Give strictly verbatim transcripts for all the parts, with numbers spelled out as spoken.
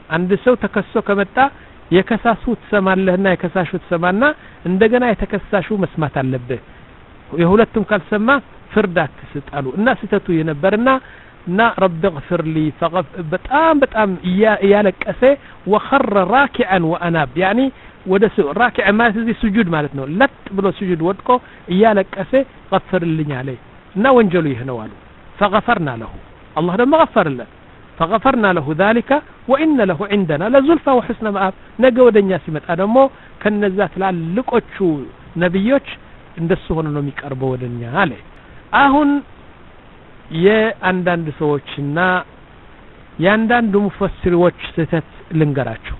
አንድ ሰው ተከሶ ከመጣ የከሳሱ ተሰማለህና የከሳሹ ተሰማና እንደገና የተከሳሹ መስማት አለበት የሁለቱም ካልሰማ ፍርድ አትስጣሉ እና ስተቱ የነበርና እና رب اغفر لي فغف በጣም በጣም ያለቀሰ وخر راكعا واناب يعني ወደ راكع ማለት እዚህ ስጁድ ማለት ነው ለጥ ብሎ ስጁድ ወድቆ ያለቀሰ غفرልኝ አለ እና ወንጀሉ ይሄ ነው አሉ فغفرنا له الله ደግሞ غفرله فغفرنا له ذلك وان له عندنا لزلفى وحسن مآب ነገ ወደኛ ሲመጣ ደግሞ ከነዛ ትላልቆቹ ነብዮች እንደሱ ሆኖ ነው የሚቀርበው ወደኛ አለ አሁን የአንዳንድ ሰዎችና የአንዳንድ ሙፈሲሮች ስህተት ልንገራቸው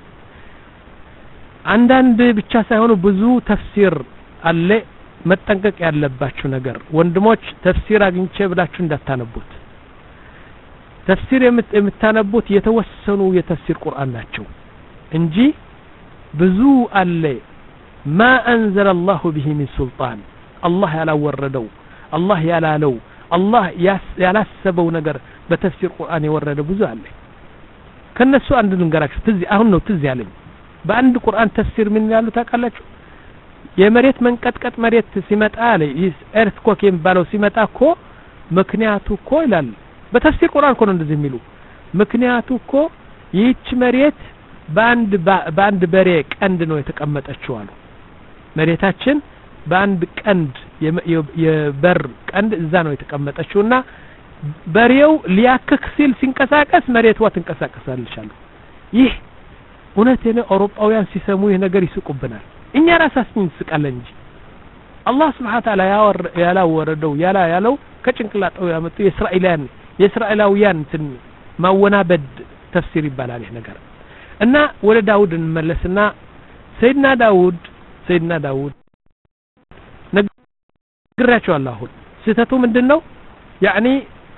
አንዳንድ ብቻ ሳይሆኑ ብዙ ተፍሲር አለ መጠንቀቅ ያለባችሁ ነገር ወንድሞች ተፍሲር አግኝቼ ብላችሁ እንዳታነቡት ተፍሲር የምታነቡት የተወሰኑ የተፍሲር ቁርአን ናቸው እንጂ ብዙ አለ ما أنزل الله به من سلطان الله ያላወረደው الله ያላለው الله ያላሰበው ነገር በተፍሲር ቁርአን የወረደ ብዙ አለ ከነሱ አንድ ልንገራችሁ ትዝ አሁን ነው ትዝ ያለኝ በአንድ ቁርአን ተፍሲር ምን ያሉ ታውቃላችሁ የመሬት መንቀጥቀጥ መሬት ሲመጣ አለ ኤርትኮክ የሚባለው ሲመጣ እኮ ምክንያቱ እኮ ይላል በተፍሲር ቁርአን እኮ ነው እንደዚህ የሚሉ ምክንያቱ እኮ ይህች መሬት በአንድ በአንድ በሬ ቀንድ ነው የተቀመጠችው አሉ መሬታችን በአንድ ቀንድ የበር ቀንድ እዛ ነው የተቀመጠችውና በሬው ሊያክክ ሲል ሲንቀሳቀስ መሬቷ ትንቀሳቀሳለች አሉ ይህ እውነቴ ነው አውሮፓውያን ሲሰሙ ይሄ ነገር ይስቁብናል እኛ ራሳችን እንስቃለን እንጂ አላህ Subhanahu Wa Ta'ala ያላወረደው ያላ ያለው ከጭንቅላጣው ያመጡ የእስራኤላውያን የእስራኤላውያን እንትን ማወናበድ ተፍሲር ይባላል ይሄ ነገር እና ወደ ዳውድ እንመለስና ሰይድና ዳውድ ሰይድና ዳውድ ነግራቸዋለሁ አሁን ስህተቱ ምንድነው ያኒ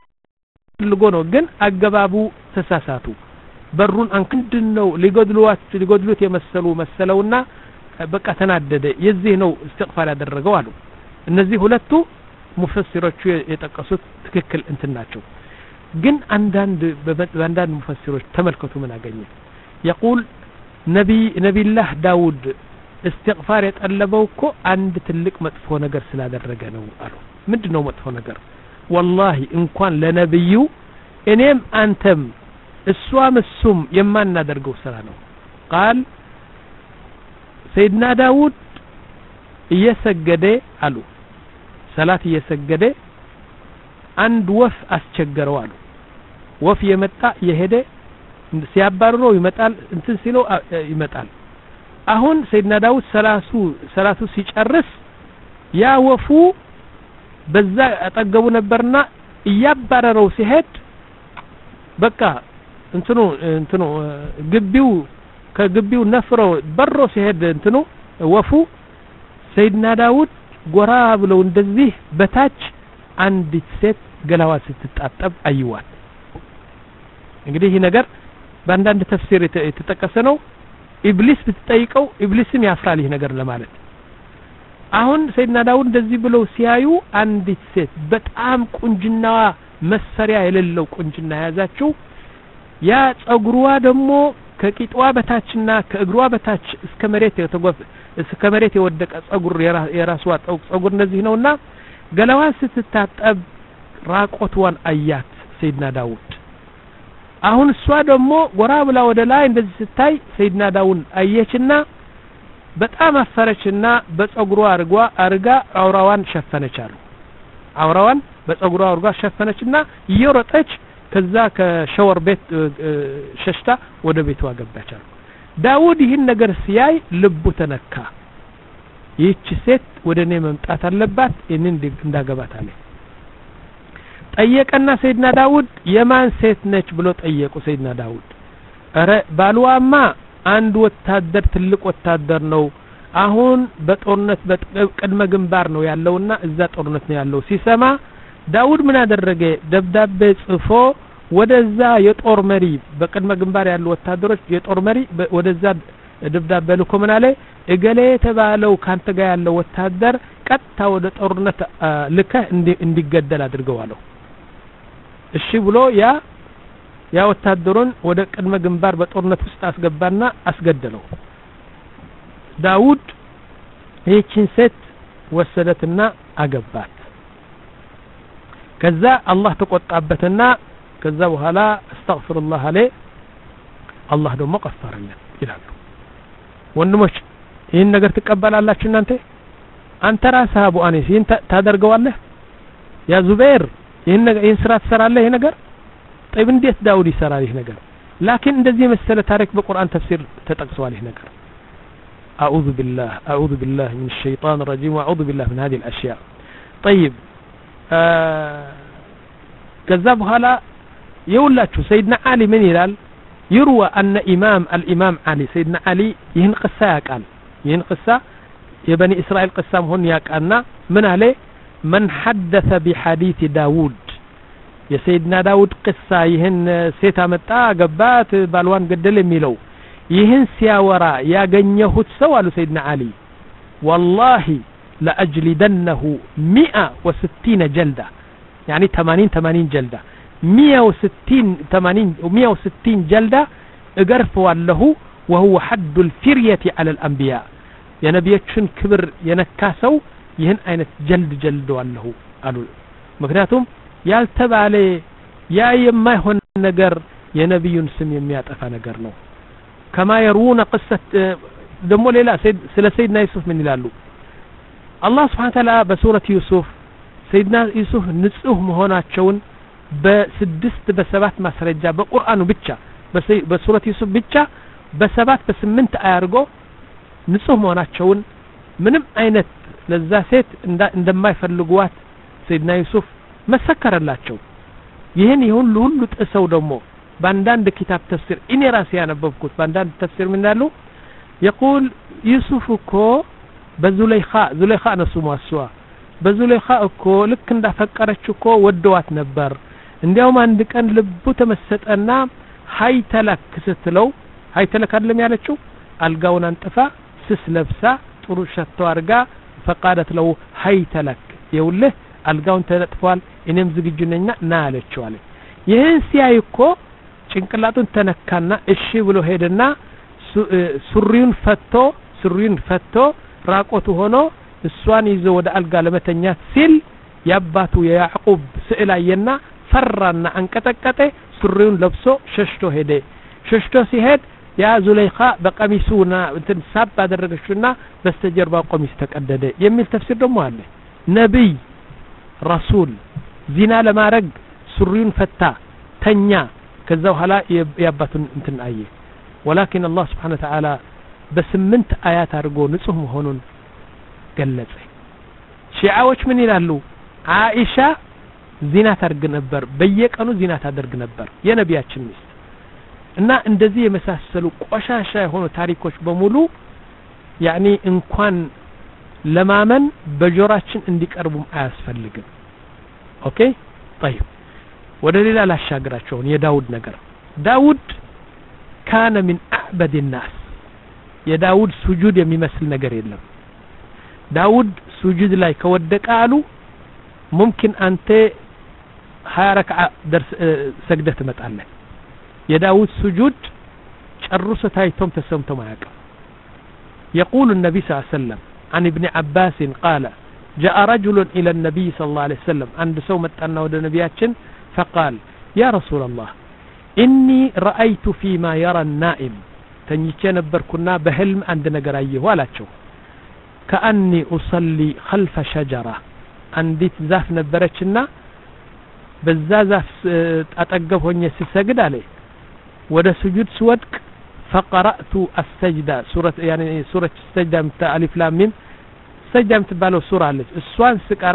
ልጎ ነው ግን አገባቡ ተሳሳቱ በሩን አንክንድነው ሊጎድሉት ሊጎድሉት የመሰሉ መሰለውና በቃ ተናደደ የዚህ ነው استغفار ያደረገው አሉ እነዚህ ሁለቱ ሙፈሲሮቹ የጠቀሱት ትክክል እንትን ናቸው ግን አንዳንድ በአንዳንድ ሙፈሲሮች ተመልከቱ ምን አገኘ يقول نبي نبي الله داود استغفار يطلبው እኮ አንድ ትልቅ መጥፎ ነገር ስላደረገ ነው አሉ ምንድነው መጥፎ ነገር والله እንኳን ለነብዩ እኔም አንተም እሷም እሱም የማናደርገው ስራ ነው قال سيدنا داود እየሰገደ አሉ ሰላት እየሰገደ አንድ ወፍ አስቸገረው አሉ ወፍ የመጣ የሄደ ሲያባርረው ይመጣል እንትን ሲለው ይመጣል አሁን ሰይድና ዳውድ ሰላቱ ሰላቱ ሲጨርስ ያ ወፉ በዛ አጠገቡ ነበርና እያባረረው ሲሄድ በቃ እንትኑ እንትኑ ግቢው ከግቢው ነፍረው በሮ ሲሄድ እንትኑ ወፉ ሰይድና ዳውድ ጎራ ብለው እንደዚህ በታች አንዲት ሴት ገላዋ ስትጣጣብ አይዋል እንግዲህ ይሄ ነገር በአንዳንድ ተፍሲር የተጠቀሰ ነው ኢብሊስ ብትጠይቀው ኢብሊስም ያፍራል ይሄ ነገር ለማለት አሁን ሰይድና ዳውድ እንደዚህ ብለው ሲያዩ አንዲት ሴት በጣም ቁንጅናዋ መሰሪያ የሌለው ቁንጅና ያዛቸው ያ ጸጉሯ ደግሞ ከቂጧ በታችና ከእግሯ በታች እስከ መሬት የተጓፈ እስከ መሬት የወደቀ ጸጉር የራስዋ ጸጉር እንደዚህ ነውና ገላዋን ስትታጠብ ራቆቷን አያት ሰይድና ዳውድ አሁን እሷ ደግሞ ጎራ ብላ ወደ ላይ እንደዚህ ስታይ ሰይድና ዳውድ አየችና በጣም አፈረችና በጸጉሯ አርጓ አርጋ አውራዋን ሸፈነቻሉ አውራዋን በጸጉሯ አርጋ ሸፈነችና እየሮጠች ከዛ ከሻወር ቤት ሸሽታ ወደ ቤቷ ገባቻሉ ዳውድ ይህን ነገር ሲያይ ልቡ ተነካ ይህች ሴት ወደኔ መምጣት አለባት እኔን እንዳገባት አለ ጠየቀና ሰይድና ዳውድ የማን ሴት ነች ብሎ ጠየቁ ሰይድና ዳውድ አረ ባልዋማ አንድ ወታደር ትልቅ ወታደር ነው አሁን በጦርነት በቅድመ ግንባር ነው ያለውና እዛ ጦርነት ነው ያለው ሲሰማ ዳውድ ምን አደረገ ደብዳቤ ጽፎ ወደዛ የጦር መሪ በቅድመ ግንባር ያሉ ወታደሮች የጦር መሪ ወደዛ ደብዳቤ ልኮ ምን አለ እገሌ ተባለው ካንተ ጋር ያለው ወታደር ቀጥታ ወደ ጦርነት ልከህ እንዲገደል አድርገው አለው እሺ ብሎ ያ ያ ወታደሩን ወደ ቅድመ ግንባር በጦርነት ውስጥ አስገባና አስገደለው ዳውድ ይህችን ሴት ወሰደትና አገባት ከዛ አላህ ተቆጣበትና ከዛ በኋላ አስተግፍሩላህ አለ አላህ ደግሞ ቀፈረለት ይላሉ ወንድሞች ይሄን ነገር ትቀበላላችሁ እናንተ አንተ ራስህ አቡ አኒስ ይሄን ታደርገዋለህ ያ ዙበይር ይሄን ነገር ይሄን ስራ ትሰራለህ ይሄ ነገር طيب እንዴት ዳውድ ይሰራል ይሄ ነገር لكن እንደዚህ መሰለ ታሪክ በቁርአን ተፍሲር ተጠቅሷል ይሄ ነገር اعوذ بالله اعوذ بالله من الشيطان الرجيم واعوذ بالله من هذه الاشياء طيب ከዛ በኋላ يقوللاችሁ سيدنا علي من ይላል يروى أن إمام الإمام علي سيدنا علي يهن قصة يقال يهن قصة يبني إسرائيل قصة هون يقالنا من عليه من حدث بحديث داود يا سيدنا داود قصة يهن سيتا متى قبات بالوان قدل ميلو يهن سياورا يا جنيهوت سوالو سيدنا علي والله لأجلدنه مئة وستين جلدة يعني ثمانين ثمانين جلدة مئة وستين ثمانين ومئة وستين جلدة اقرفوا له وهو حد الفرية على الأنبياء يا نبيتشن كبر ينكاسو يهن أين جلد جلد له قالوا مكناتهم يالتبع عليه يا يما هن نجر يا نبي سم يميات أفا نجر نو كما يرون قصة دمو ليلا سيد سلا سيدنا يوسف من يلالو الله سبحانه وتعالى بسورة يوسف سيدنا يوسف نسوه مهوناتشون بسدست بسبات مسرجة بقرآن بيتشا بس بسورة يوسف بيتشا بسبات بسمنت آيارجو نسوه مهوناتشون منم أينت للزاسات عندما يفرلقوات سيدنا يوسف ما سكر اللاتشو يهن يهون لهن تأسو دمو باندان ده كتاب تفسير إني راسي أنا بفكت باندان تفسير من دالو يقول يوسف كو بزليخاء زليخاء نسو مواسوا بزليخاء كو لك اندا فكرتشو كو ودوات نبر እንዲያውም አንድ ቀን ልቡ ተመሰጠና ሃይተለክ ስትለው ሃይተለክ አይደለም ያለችው አልጋውን አንጥፋ ስስ ለብሳ ጥሩ ሸቶ አርጋ ፈቃደት ለው ሃይተለክ ይውልህ አልጋውን ተነጥፏል እኔም ዝግጁ ነኝና ና አለችው አለ ይሄን ሲያይ እኮ ጭንቅላቱን ተነካና እሺ ብሎ ሄደና ሱሪውን ፈቶ ሱሪውን ፈቶ ራቆቱ ሆኖ እሷን ይዞ ወደ አልጋ ለመተኛት ሲል ያባቱ የያዕቁብ ስዕል አየና ፈራና አንቀጠቀጠ ሱሪውን ለብሶ ሸሽቶ ሄደ ሸሽቶ ሲሄድ ያ ዙለይኻ በቀሚሱና እንትን ሳብ አደረገችውና በስተጀርባ ቀሚስ ተቀደደ የሚል ተፍሲር ደግሞ አለ ነብይ ረሱል ዚና ለማረግ ሱሪውን ፈታ ተኛ ከዛ በኋላ ያባቱን እንትን አየ ولكن الله سبحانه وتعالى በስምንት አያት አድርጎ ንጹህ መሆኑን ገለጸ ሺዓዎች ምን ይላሉ አይሻ ዚና ታርግ ነበር በየቀኑ ዚና ታደርግ ነበር የነቢያችን ሚስት እና እንደዚህ የመሳሰሉ ቆሻሻ የሆኑ ታሪኮች በሙሉ ያኒ እንኳን ለማመን በጆራችን እንዲቀርቡም አያስፈልግም ኦኬ طيب ወደ ሌላ ላሻግራቸው የዳውድ ነገር ዳውድ كان من اعبد الناس የዳውድ ስጁድ የሚመስል ነገር የለም ዳውድ ስጁድ ላይ ከወደቀ አሉ ممكن انت هاي ركعه درس سجده تمጣለህ የዳውድ ስጁድ ጨርሶ ታይቶም ተሰምቶ ማያውቅ يقول النبي صلى الله عليه وسلم عن ابن عباس قال جاء رجل الى النبي صلى الله عليه وسلم عند سو መጣና ወደ ነብያችን فقال يا رسول الله اني رايت فيما يرى النائم ተኝቼ ነበርኩና በህልም አንድ ነገር አየሁ አላቸው كاني اصلي خلف شجره አንዲት ዛፍ ነበረችና በዛ ዛፍ አጠገብ ሆኜ ሲሰግድ አለ ወደ ስጁድ ስወድቅ فقرأت السجدة سورة يعني سورة السجدة مت ألف لام ميم سجدة متبالو سورة አለች እሷን ስቀራ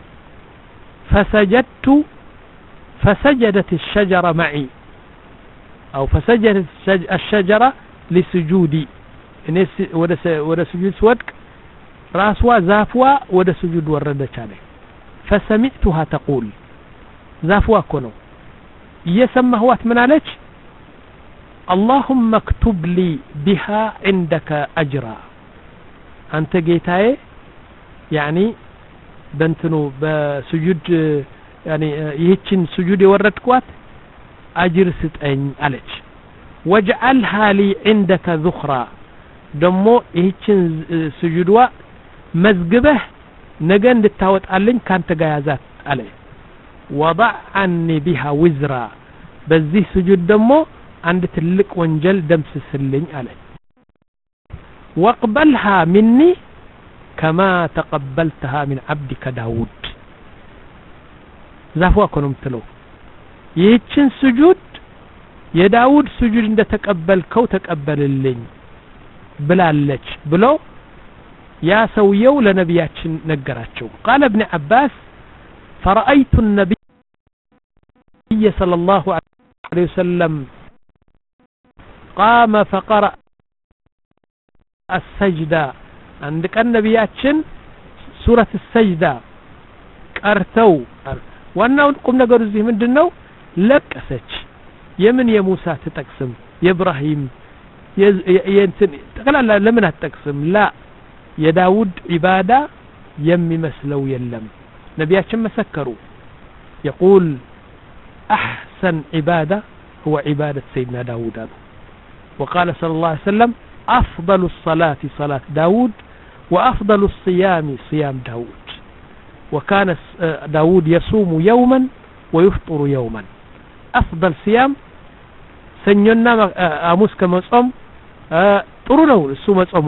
فسجدت فسجدت الشجرة معي أو فسجدت الشجرة لسجودي እኔ ወደ ወደ ስጁድ ስወድቅ راسوا زافوا ودا سجود وردች አለ فسمعتها تقول زافوا كنو يسمعوات من عليك اللهم اكتب لي بها عندك اجرا انت جيتاي يعني بنتنو بسجود يعني يهچن سجود يوردكوات አጅር ስጠኝ አለች ወجعلها لي عندك ذخرا ደሞ ይህችን ስጁድዋ መዝግበህ ነገ እንድታወጣልኝ ካንተ ጋር ያዛት አለ وضع عني بها وزرا በዚህ ስጁድ ደሞ አንድ ትልቅ ወንጀል ደምስስልኝ አለ واقبلها مني كما تقبلتها من عبدك داود ዛፍዋ ኮንም ትለው ይህችን ስጁድ የዳውድ ስጁድ እንደተቀበልከው ተቀበልልኝ ብላለች ብሎ ያ ሰውየው ለነብያችን ነገራቸው قال ابن عباس فرأيت النبي صلى الله عليه وسلم قام فقرأ السجدة عند كان نبياتችን سورة السجدة ቀርተው ዋናው ቁም ነገሩ እዚህ ምንድነው ለቀሰች የምን የሙሳ ተጠቅስም የኢብራሂም የእንትን ተከላላ ለምን አትጠቅስም ላ የዳውድ ኢባዳ የሚመስለው የለም ነብያችን መሰከሩ يقول احسن عباده هو عباده سيدنا داود وقال صلى الله عليه وسلم افضل الصلاه صلاه داود وافضل الصيام صيام داود وكان داود يصوم يوما ويفطر يوما افضل صيام سنينا اموس كمصوم ጥሩ ነው እሱ መጾሙ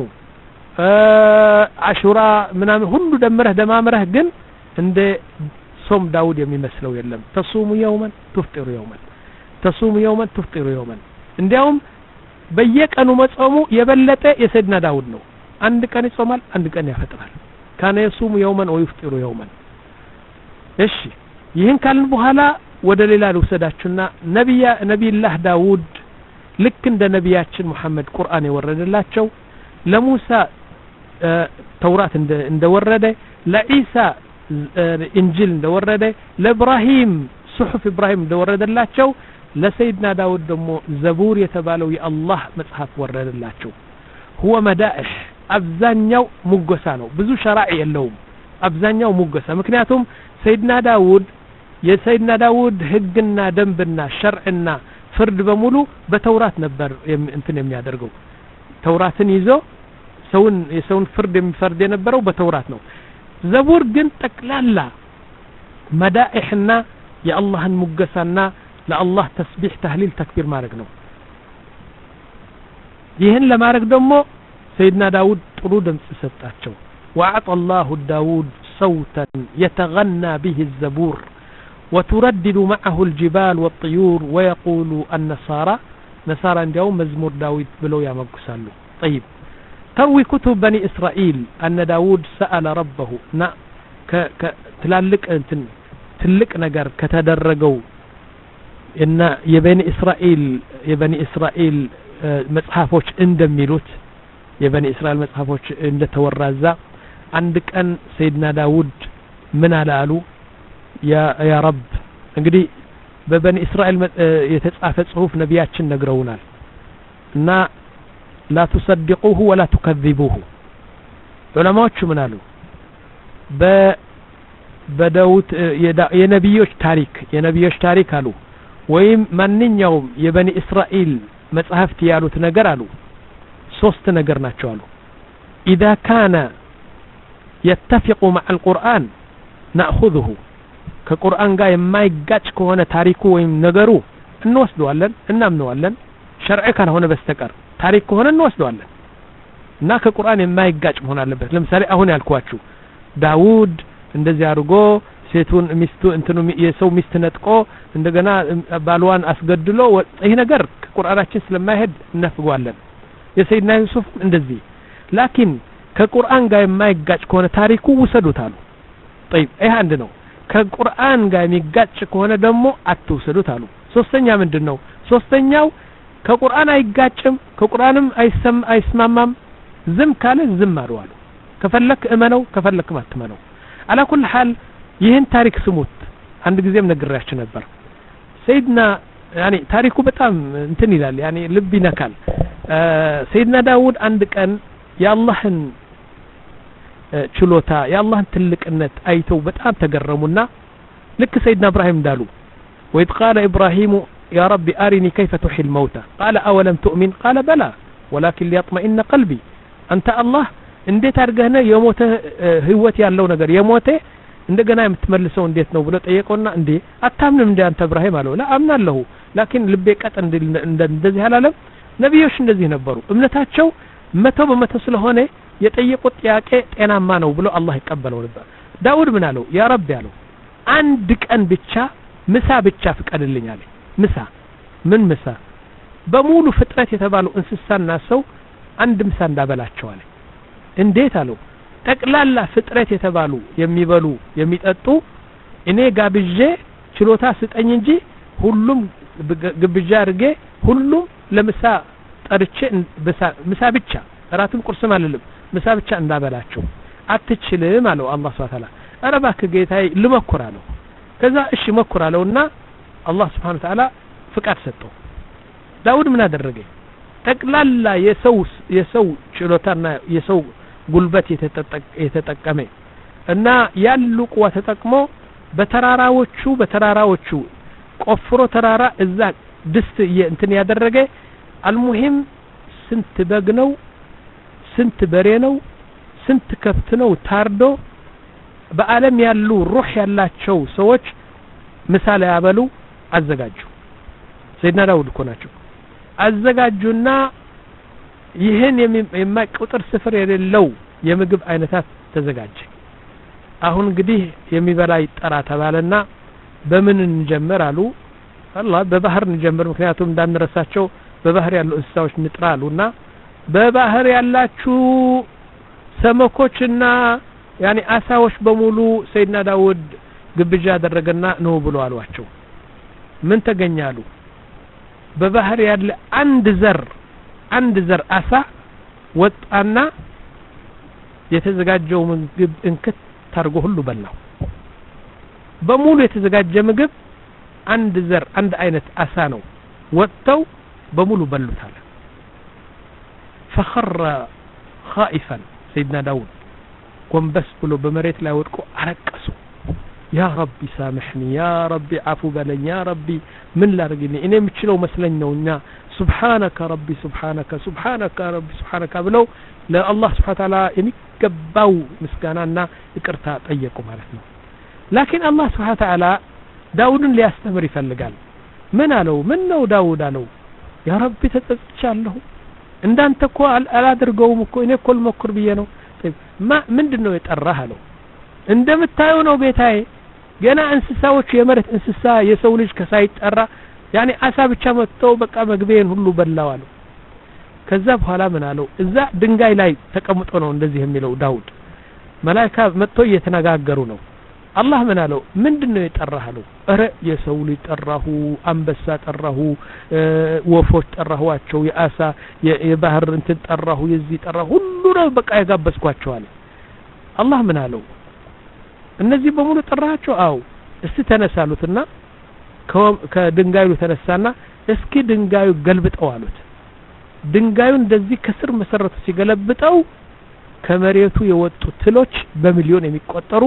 አሹራ ምናምን ሁሉ ደምረህ ደማምረህ ግን እንደ ሶም ዳውድ የሚመስለው የለም ተሱሙ يوما تفطر يوما ተሱሙ يوما تفطر يوما እንዲያውም በየቀኑ መጾሙ የበለጠ የሰድና ዳውድ ነው አንድ ቀን ይጾማል አንድ ቀን ያፈጥራል ካነ يصوم يوما ويفطر يوما እሺ ይህን ካልን በኋላ ወደ ሌላ ልውሰዳችሁና ነብያ ነብይላህ ዳውድ ልክ እንደ ነብያችን መሐመድ ቁርአን የወረደላቸው ለሙሳ ተውራት እንደወረደ ለኢሳ ኢንጂል እንደወረደ ለኢብራሂም ሱሑፍ ኢብራሂም እንደወረደላቸው ለሰይድና ዳውድ ደግሞ ዘቡር የተባለው የአላህ መጽሐፍ ወረደላቸው هو مدائح አብዛኛው ሙገሳ ነው ብዙ ሸራዕ የለውም አብዛኛው ሙገሳ ምክንያቱም ሰይድና ዳውድ የሰይድና ዳውድ ህግና ደንብና ሸርዕና ፍርድ በሙሉ በተውራት ነበር እንትን የሚያደርገው ተውራትን ይዞ ሰውን የሰውን ፍርድ የሚፈርድ የነበረው በተውራት ነው ዘቡር ግን ጠቅላላ መዳኢህና የአላህን ሙገሳና ለአላህ ተስቢህ ተህሊል ተክቢር ማድረግ ነው ይህን ለማድረግ ደግሞ ሰይድና ዳውድ ጥሩ ድምጽ ሰጣቸው وأعطى الله داود صوتا يتغنى به الزبور وتردد معه الجبال والطيور ويقول النصارى نصارى اليوم مزمور داود بلو يا مقسالو طيب تروي كتب بني إسرائيل أن داود سأل ربه نا ك ك تلالك انتن تلك نجار كتدرجوا إن يبني إسرائيل يبني إسرائيل مصحفوش اندميلوت يبني إسرائيل مصحفوش اند تورزا عندك أن سيدنا داود من على قالوا يا يا رب እንግዲህ በበኒ እስራኤል የተጻፈ ጽሁፍ ነብያችን ነግረውናል እና لا تصدقوه ولا تكذبوه ዑለማዎቹ ምን አሉ በ በዳውት የነብዮች ታሪክ የነብዮች ታሪክ አሉ ወይም ማንኛውም የበኒ እስራኤል መጽሐፍት ያሉት ነገር አሉ ሶስት ነገር ናቸው አሉ اذا كان يتفق مع القرآن ناخذه ከቁርአን ጋር የማይጋጭ ከሆነ ታሪኩ ወይም ነገሩ እንወስደዋለን እናምነዋለን ሸርዕ ካልሆነ በስተቀር ታሪክ ከሆነ እንወስደዋለን እና ከቁርአን የማይጋጭ መሆን አለበት ለምሳሌ አሁን ያልኳችሁ ዳውድ እንደዚህ አድርጎ ሴቱን ሚስቱ እንትኑ የሰው ሚስት ነጥቆ እንደገና ባልዋን አስገድሎ ይሄ ነገር ከቁርአናችን ስለማይሄድ እናፍጓለን የሰይድና ዩሱፍ እንደዚህ ላኪን ከቁርአን ጋር የማይጋጭ ከሆነ ታሪኩ ውሰዱታሉ طيب ይሄ አንድ ነው ከቁርአን ጋር የሚጋጭ ከሆነ ደግሞ አትውሰዱት አሉ ሶስተኛ ምንድነው ሶስተኛው ከቁርአን አይጋጭም ከቁርአንም አይሰም አይስማማም ዝም ካለ ዝም አሉ አሉ ከፈለክ እመነው ከፈለክ ማትመነው على كل حال ይህን ታሪክ ስሙት አንድ ጊዜም ነግሬያችሁ ነበር ሰይድና يعني ታሪኩ በጣም እንትን ይላል يعني ልብ ይነካል ሰይድና ዳውድ አንድ ቀን የአላህን ችሎታ የአላህን ትልቅነት አይተው በጣም ተገረሙና ልክ ሰይድና ኢብራሂም እንዳሉ وإذ قال إبراهيم يا رب أرني كيف تحيي الموتى قال أولم تؤمن قال بلى ولكن ليطمئن قلبي أنت الله እንዴት አድርገህ የሞተ ህይወት ያለው ነገር የሞተ እንደገና የምትመልሰው እንዴት ነው ብሎ ጠየቀውና እንዴ አታምንም እንዴ አንተ ኢብራሂም አለው ላ አምናለሁ ላኪን ልቤ ቀጥ እንደዚህ አላለም ነብዮች እንደዚህ ነበሩ እምነታቸው መቶ በመቶ ስለሆነ የጠየቁት ጥያቄ ጤናማ ነው ብሎ አላህ ይቀበለው ነበር ዳውድ ምን አለው ያ ረብ ያለው አንድ ቀን ብቻ ምሳ ብቻ ፍቀድልኝ አለ ምሳ ምን ምሳ በሙሉ ፍጥረት የተባሉ እንስሳና ሰው አንድ ምሳ እንዳበላቸው አለ እንዴት አለው ጠቅላላ ፍጥረት የተባሉ የሚበሉ የሚጠጡ እኔ ጋብዤ ችሎታ ስጠኝ እንጂ ሁሉም ግብዣ አድርጌ ሁሉም ለምሳ ጠርቼ ምሳ ብቻ እራትም ቁርስም አልልም ምሳ ብቻ እንዳበላቸው አትችልም አለው አላህ Subhanahu Ta'ala አረባክ ጌታዬ ልመክራለሁ ከዛ እሺ መክራለሁና አላህ Subhanahu Ta'ala ፍቃድ ሰጠው ዳውድ ምን አደረገ ጠቅላላ የሰው የሰው ችሎታና የሰው ጉልበት የተጠቀመ እና ያሉ ቁዋ ተጠቅሞ በተራራዎቹ በተራራዎቹ ቆፍሮ ተራራ እዛ ድስት እንትን ያደረገ አልሙሂም ስንት በግ ነው ስንት በሬ ነው ስንት ከብት ነው ታርዶ በአለም ያሉ ሩህ ያላቸው ሰዎች ምሳሌ ያበሉ አዘጋጁ ሰይድና ዳውድ ኮናቸው አዘጋጁና ይሄን የማይቆጥር ስፍር የሌለው የምግብ አይነታት ተዘጋጀ አሁን እንግዲህ የሚበላ ይጠራ ተባለና በምን እንጀምር አሉ አላህ በባህር እንጀምር ምክንያቱም እንዳንረሳቸው በባህር ያሉ እንስሳዎች ንጥራሉና በባህር ያላችሁ ሰመኮችና ያኒ አሳዎች በሙሉ ሰይድና ዳውድ ግብዣ አደረገና ነው ብሎ አሏቸው ምን ተገኛሉ በባህር ያለ አንድ ዘር አንድ ዘር አሳ ወጣና የተዘጋጀው ምግብ እንክት ታርጎ ሁሉ በላው በሙሉ የተዘጋጀ ምግብ አንድ ዘር አንድ አይነት አሳ ነው ወጣው በሙሉ በሉታል فخر خائفا سيدنا داود ጎንበስ ብሎ በመሬት ላይ ወድቆ አለቀሱ يا ربي سامحني يا ربي عفو بلني يا ربي من لاርግኝ እኔ የምችለው መስለኝ ነውኛ سبحانك ربي سبحانك سبحانك ربي سبحانك ብለው ለአላህ Subhanahu Ta'ala የሚገባው ምስጋናና ይቅርታ ጠየቁ ማለት ነው ላኪን አላህ Subhanahu Ta'ala ዳውድን ሊያስተምር ይፈልጋል ምን አለው ምን ነው ዳውድ አለው ያ ረቢ ተጸጽቻለሁ እንዳንተ እኮ አላደርገውም እኮ እኔ እኮ ልሞክር ብዬ ነው ማ ምንድነው የጠራህ አለው እንደምታየው ነው ጌታዬ ገና እንስሳዎች የመሬት እንስሳ የሰው ልጅ ከሳይጠራ ያኒ አሳ ብቻ መጥተው በቃ መግቤን ሁሉ በላው አለው ከዛ በኋላ ምን አለው እዛ ድንጋይ ላይ ተቀምጦ ነው እንደዚህ የሚለው ዳውድ መላእክት መጥተው እየተነጋገሩ ነው አላህ ምን አለው ምንድነው የጠራህ አለው አረ የሰው ልጅ ጠራሁ አንበሳ ጠራሁ ወፎች ጠራኋቸው የአሳ የባህር እንትን ጠራሁ የዚህ ጠራሁ ሁሉ ነው በቃ ያጋበስኳቸው አለ አላህ ምን አለው እነዚህ በሙሉ ጠራቸው አው እስቲ ተነሳሉትና ከድንጋዩ ተነሳና እስኪ ድንጋዩ ገልብጠው አሉት ድንጋዩ እንደዚህ ከስር መሰረቱ ሲገለብጠው ከመሬቱ የወጡ ትሎች በሚሊዮን የሚቆጠሩ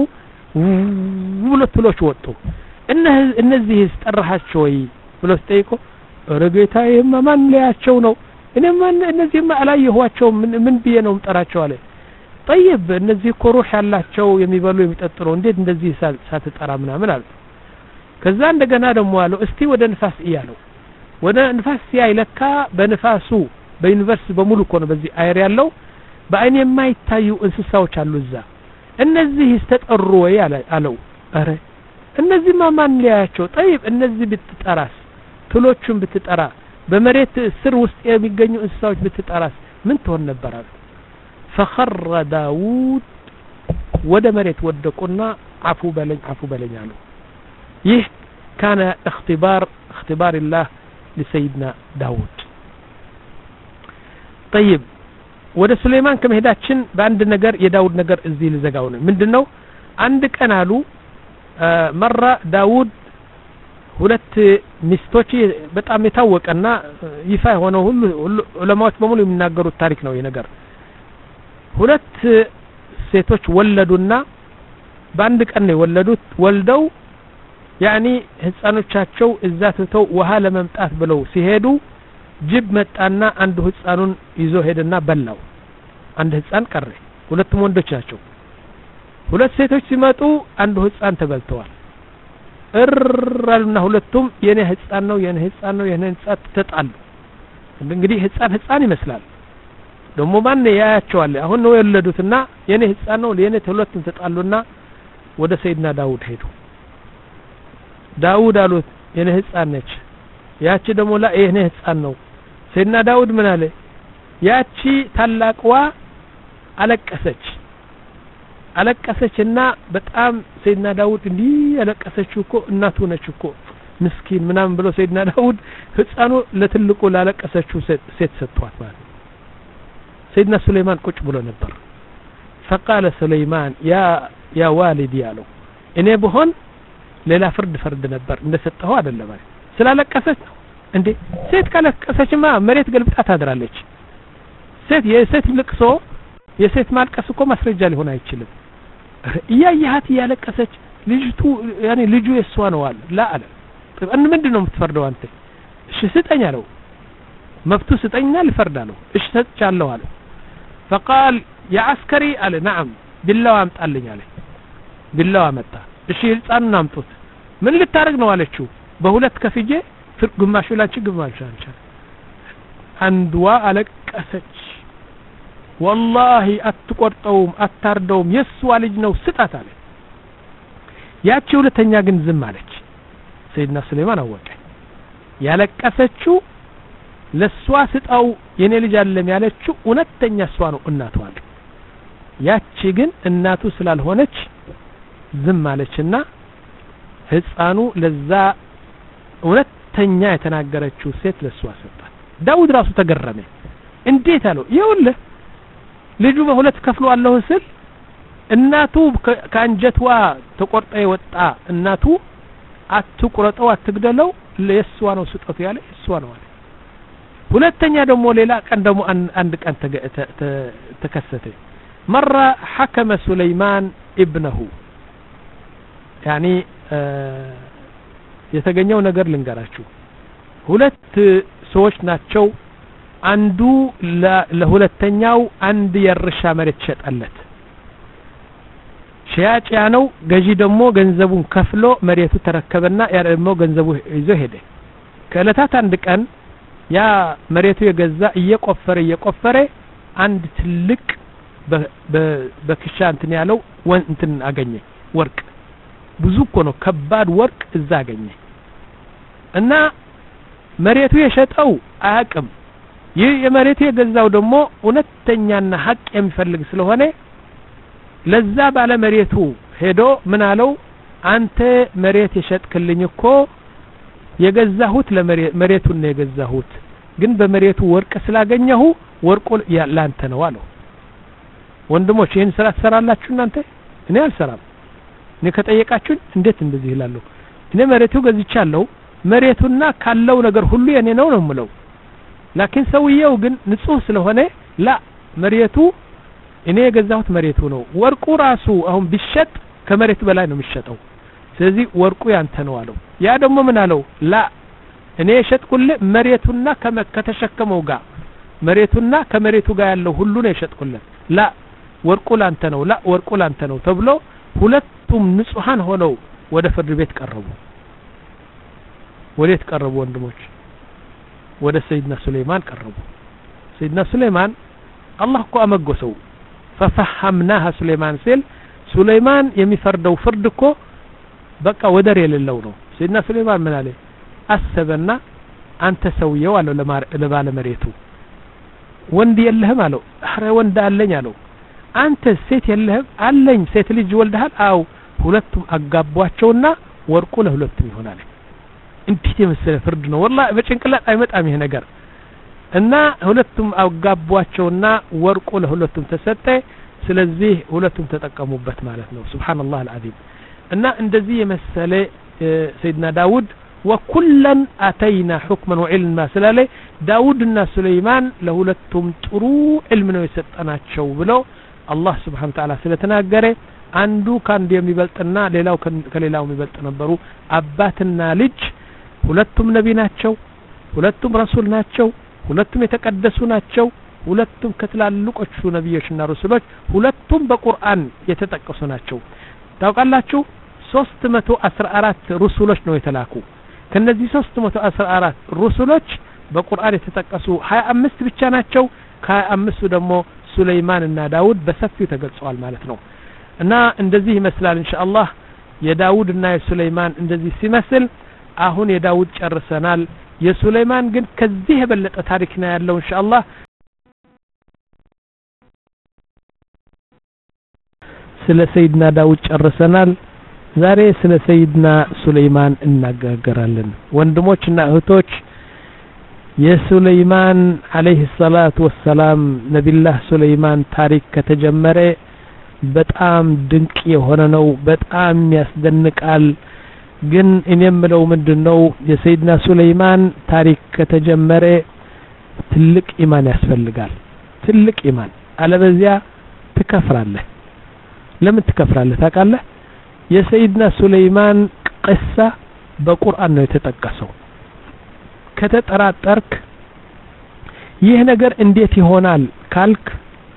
ውሎ ትሎች ወጡ እነዚህ ጠራሃቸው ወይ ብሎ ጠይቆ ረጌታዬ ማን ሊያቸው ነው እኔ ማን እነዚህ አላየኋቸው ምን ምን ብዬ ነው ጠራቸው አለ طيب እነዚህ ኮሮሽ ያላቸው የሚበሉ የሚጠጡ ነው እንዴት እንደዚህ ሳትጠራ ምናምን አለ ከዛ እንደገና ደግሞ አለው እስቲ ወደ ንፋስ ይያለው ወደ ንፋስ ያይለካ በንፋሱ በዩኒቨርሲቲ በሙሉ እኮ ነው በዚህ አየር ያለው በአይን የማይታዩ እንስሳዎች አሉ እዛ እነዚህ ተጠሩ ወይ አለው አረ እነዚህ ማን ሊያቸው طيب እነዚህ ብትጠራስ ትሎቹን ብትጠራ በመሬት ስር ውስጥ የሚገኙ እንስሳዎች ብትጠራስ ምን ትሆን ነበር አለ فخر داود ወደ መሬት ወደቁና አፉ በለኝ አፉ በለኝ አሉ ይህ كان اختبار اختبار الله لسيدنا داود طيب ወደ ሱሌማን ከመሄዳችን በአንድ ነገር የዳውድ ነገር እዚህ ልዘጋው ነው ምንድነው አንድ ቀን አሉ መራ ዳውድ ሁለት ሚስቶች በጣም የታወቀና ይፋ ሆነው ሁሉ ዑለማዎች በሙሉ የሚናገሩት ታሪክ ነው ይሄ ነገር ሁለት ሴቶች ወለዱና በአንድ ቀን ነው ወለዱት ወልደው يعني ህፃኖቻቸው እዛ ተተው ውሃ ለመምጣት ብለው ሲሄዱ ጅብ መጣና አንዱ ህፃኑን ይዞ ሄደና በላው አንድ ህፃን ቀረ ሁለቱም ወንዶች ናቸው ሁለት ሴቶች ሲመጡ አንዱ ህፃን ተበልተዋል እርራልና ሁለቱም የኔ ህፃን ነው የኔ ህፃን ነው የኔ ህፃን ተጣሉ እንግዲህ ህፃን ህፃን ይመስላል ደሞ ማን ያያቸዋል አሁን ነው የወለዱትና የኔ ህፃን ነው የኔ ሁለቱም ተጣሉና ወደ ሰይድና ዳውድ ሄዱ ዳውድ አሉት የኔ ህፃን ነች ያቺ ደሞ ላ የኔ ህፃን ነው ሰይድና ዳውድ ምን አለ ያቺ ታላቅዋ አለቀሰች አለቀሰችና በጣም ሰይድና ዳውድ እንዲ ያለቀሰችው እኮ እናቱ ነች እኮ ምስኪን ምናምን ብሎ ሰይድና ዳውድ ህፃኑ ለትልቁ ላለቀሰችው ሴት ሰጥቷት ማለት سيدنا سليمان ቁጭ ብሎ ነበር فقال سليمان يا يا والدي ያለው እኔ በሆን ሌላ ፍርድ ፍርድ ነበር እንደሰጠው አይደለም ማለት ስላለቀሰች እንዴ ሴት ካለቀሰችማ መሬት ገልብጣ ታድራለች ሴት የሴት ልቅሶ የሴት ማልቀስ እኮ ማስረጃ ሊሆን አይችልም ያያያት ያለቀሰች ልጅቱ ያኔ ልጁ የሷ ነው አለ ላ አለ طب ምንድነው የምትፈርደው አንተ እሺ ስጠኝ አለው መብቱ ስጠኝና ልፈርዳለሁ እሺ ሰጥቻለሁ አለ فقال يا عسكري قال نعم بالله አምጣልኝ አለ بالله አመጣ እሺ ህፃኑን አምጡት ምን ልታረግ ነው አለችው በሁለት ከፍጄ ግማሹ ላንቺ ግማሹ አንቺ አንድዋ አለቀሰች والله አትቆርጠውም አታርደውም የሱ ልጅ ነው ስጣት አለ ያቺ ሁለተኛ ግን ዝም አለች ሰይድና ሱለይማን አወቀ ያለቀሰችው ለሷ ስጣው የኔ ልጅ አይደለም ያለችው እውነተኛ ሷ ነው እናቱ አለ ያቺ ግን እናቱ ስላልሆነች ዝም አለችና ህፃኑ ለዛ እውነተኛ የተናገረችው ሴት ለሷ ሰጣት ዳውድ ራሱ ተገረመ እንዴት አለው ይኸውልህ ልጁ በሁለት ከፍሎ አለው ስል እናቱ ካንጀትዋ ተቆርጣ የወጣ እናቱ አትቁረጠው አትግደለው ለሷ ነው ስጠቱ ያለ እሷ ነው አለ ሁለተኛ ደግሞ ሌላ ቀን ደግሞ አንድ ቀን ተከሰተ مره حكم سليمان ابنه يعني የተገኘው ነገር ልንገራችሁ ሁለት ሰዎች ናቸው አንዱ ለሁለተኛው አንድ የርሻ መሬት ሸጠለት ሻጭ ያነው ገዢ ደግሞ ገንዘቡን ከፍሎ መሬቱ ተረከበና ያ ደግሞ ገንዘቡ ይዞ ሄደ ከለታት አንድ ቀን ያ መሬቱ የገዛ እየቆፈረ እየቆፈረ አንድ ትልቅ በክሻ እንትን ያለው እንትን አገኘ ወርቅ ብዙ እኮ ነው ከባድ ወርቅ እዛ አገኘ እና መሬቱ የሸጠው አያቅም ይህ የመሬቱ የገዛው ደግሞ እውነተኛና ሐቅ የሚፈልግ ስለሆነ ለዛ ባለ መሬቱ ሄዶ ምን አለው አንተ መሬት የሸጥክልኝ እኮ የገዛሁት ለመሬቱን ነው የገዛሁት ግን በመሬቱ ወርቅ ስላገኘሁ ወርቁ ያላንተ ነው አለው ወንድሞች ይሄን ስራ ተሰራላችሁ እናንተ እኔ አልሰራም እኔ ከጠየቃችሁኝ እንዴት እንደዚህ ይላሉ እኔ መሬቱ ገዝቻለሁ መሬቱና ካለው ነገር ሁሉ የኔ ነው ነው የምለው ላኪን ሰውየው ግን ንጹህ ስለሆነ ላ መሬቱ እኔ የገዛሁት መሬቱ ነው ወርቁ ራሱ አሁን ቢሸጥ ከመሬቱ በላይ ነው የሚሸጠው ስለዚህ ወርቁ ያንተ ነው አለው ያ ደግሞ ምን አለው ላ እኔ የሸጥኩልህ መሬቱና ከተሸከመው ጋር መሬቱና ከመሬቱ ጋር ያለው ሁሉ ነው የሸጥኩልህ ላ ወርቁ ላንተ ነው ላ ወርቁ ላንተ ነው ተብሎ ሁለቱም ንጹሃን ሆነው ወደ ፍርድ ቤት ቀረቡ ወዴት ቀረቡ ወንድሞች ወደ ሰይድና ሱለይማን ቀረቡ ሰይድና ሱለይማን አላህ እኮ አመጎሰው ففهمناها سليمان سيل سليمان የሚፈርደው ፍርድ እኮ በቃ ወደር የሌለው ነው ሰይድና ሱለይማን ምን አለ አሰበና አንተ ሰውየው አለው ለባለ መሬቱ ወንድ የለህም አለው አረ ወንድ አለኝ አለው አንተ ሴት የለህም አለኝ ሴት ልጅ ወልደሃል አው ሁለቱም አጋቧቸውና ወርቁ ለሁለቱም ይሆናል እንዴት የመሰለ ፍርድ ነው والله በጭንቅላት አይመጣም ይሄ ነገር እና ሁለቱም አጋቧቸውና ወርቁ ለሁለቱም ተሰጠ ስለዚህ ሁለቱም ተጠቀሙበት ማለት ነው ሱብሃንአላህ አልዓዚም እና እንደዚህ የመሰለ ሰይድና ዳውድ وكلن اتينا حكما وعلما سلاله داودنا سليمان ለሁለቱም ጥሩ علم ነው የሰጠናቸው ብለው አላህ Subhanahu Wa Ta'ala ስለተናገረ አንዱ ካንዱ የሚበልጥና ሌላው ከሌላው የሚበልጥ ነበሩ አባትና ልጅ ሁለቱም ነቢ ናቸው ሁለቱም ረሱል ናቸው ሁለቱም የተቀደሱ ናቸው ሁለቱም ከትላልቆቹ ነብዮችና ረሱሎች ሁለቱም በቁርአን የተጠቀሱ ናቸው ታውቃላችሁ ሶስት መቶ አስራ አራት ረሱሎች ነው የተላኩ ከነዚህ ሶስት መቶ አስራ አራት ረሱሎች በቁርአን የተጠቀሱ ሀያ አምስት ብቻ ናቸው ከአምስቱ ደግሞ ሱለይማን እና ዳውድ በሰፊው ተገልጸዋል ማለት ነው እና እንደዚህ ይመስላል ኢንሻአላህ የዳውድ እና የሱለይማን እንደዚህ ሲመስል አሁን የዳውድ ጨርሰናል የሱለይማን ግን ከዚህ የበለጠ ታሪክ ነው ያለው ኢንሻአላህ ስለ ሰይድና ዳውድ ጨርሰናል ዛሬ ስለ ሰይድና ሱለይማን እናገራለን ወንድሞችና እህቶች የሱለይማን አለይሂ ሰላቱ ወሰላም ነብዩላህ ሱለይማን ታሪክ ከተጀመረ በጣም ድንቅ የሆነ ነው በጣም ያስደንቃል ግን እኔም ምለው ምንድነው የሰይድና ሱለይማን ታሪክ ከተጀመረ ትልቅ ኢማን ያስፈልጋል ትልቅ ኢማን አለበዚያ ትከፍራለህ ለምን ትከፍራለህ ታውቃለህ የሰይድና ሱለይማን ቅሳ በቁርአን ነው የተጠቀሰው ከተጠራጠርክ ይህ ነገር እንዴት ይሆናል ካልክ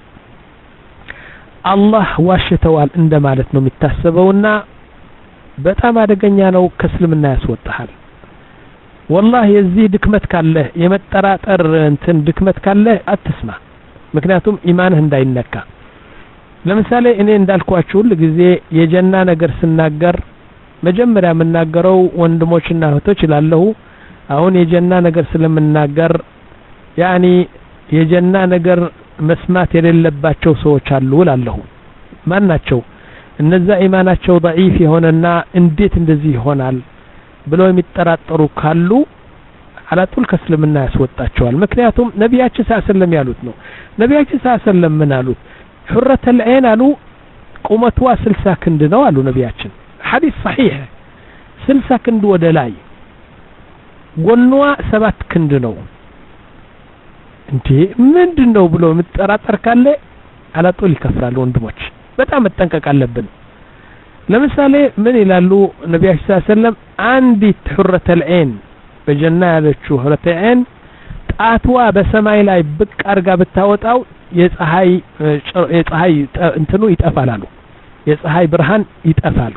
አላህ ዋሽተዋል እንደማለት ነው የሚታሰበውና በጣም አደገኛ ነው ከእስልምና ያስወጣሃል والله የዚህ ድክመት ካለ የመጠራጠር እንትን ድክመት ካለ አትስማ ምክንያቱም ኢማንህ እንዳይነካ ለምሳሌ እኔ እንዳልኳችሁ ሁሉ ጊዜ የጀና ነገር ስናገር መጀመሪያ የምናገረው ወንድሞችና እህቶች ይላልሁ አሁን የጀና ነገር ስለምናገር ያኒ የጀና ነገር መስማት የሌለባቸው ሰዎች አሉ እላለሁ ማን ናቸው እነዛ ኢማናቸው ضعيف የሆነና እንዴት እንደዚህ ይሆናል ብለው የሚጠራጠሩ ካሉ አላጡል ከእስልምና ያስወጣቸዋል ምክንያቱም ነብያችን ሰለላሁ ያሉት ነው ነብያችን ሰለላሁ ምን አሉት حرة العين አሉ ቁመቷ ስልሳ ክንድ ነው አሉ ነብያችን ሐዲስ صحيح ስልሳ ክንድ ወደ ላይ ጎኗ ሰባት ክንድ ነው እንዴ ምንድነው ብሎ ምትጠራጠር ካለ አላጡል ይከፍራል ወንድሞች በጣም መጠንቀቅ አለብን ለምሳሌ ምን ይላሉ ነብያችን ሰለላሁ አንዲት حرة العين በጀና ያለችው حرة العين ጣትዋ በሰማይ ላይ ብቅ አርጋ ብታወጣው የፀሐይ የፀሐይ እንትኑ ይጠፋል አሉ የፀሐይ ብርሃን ይጠፋል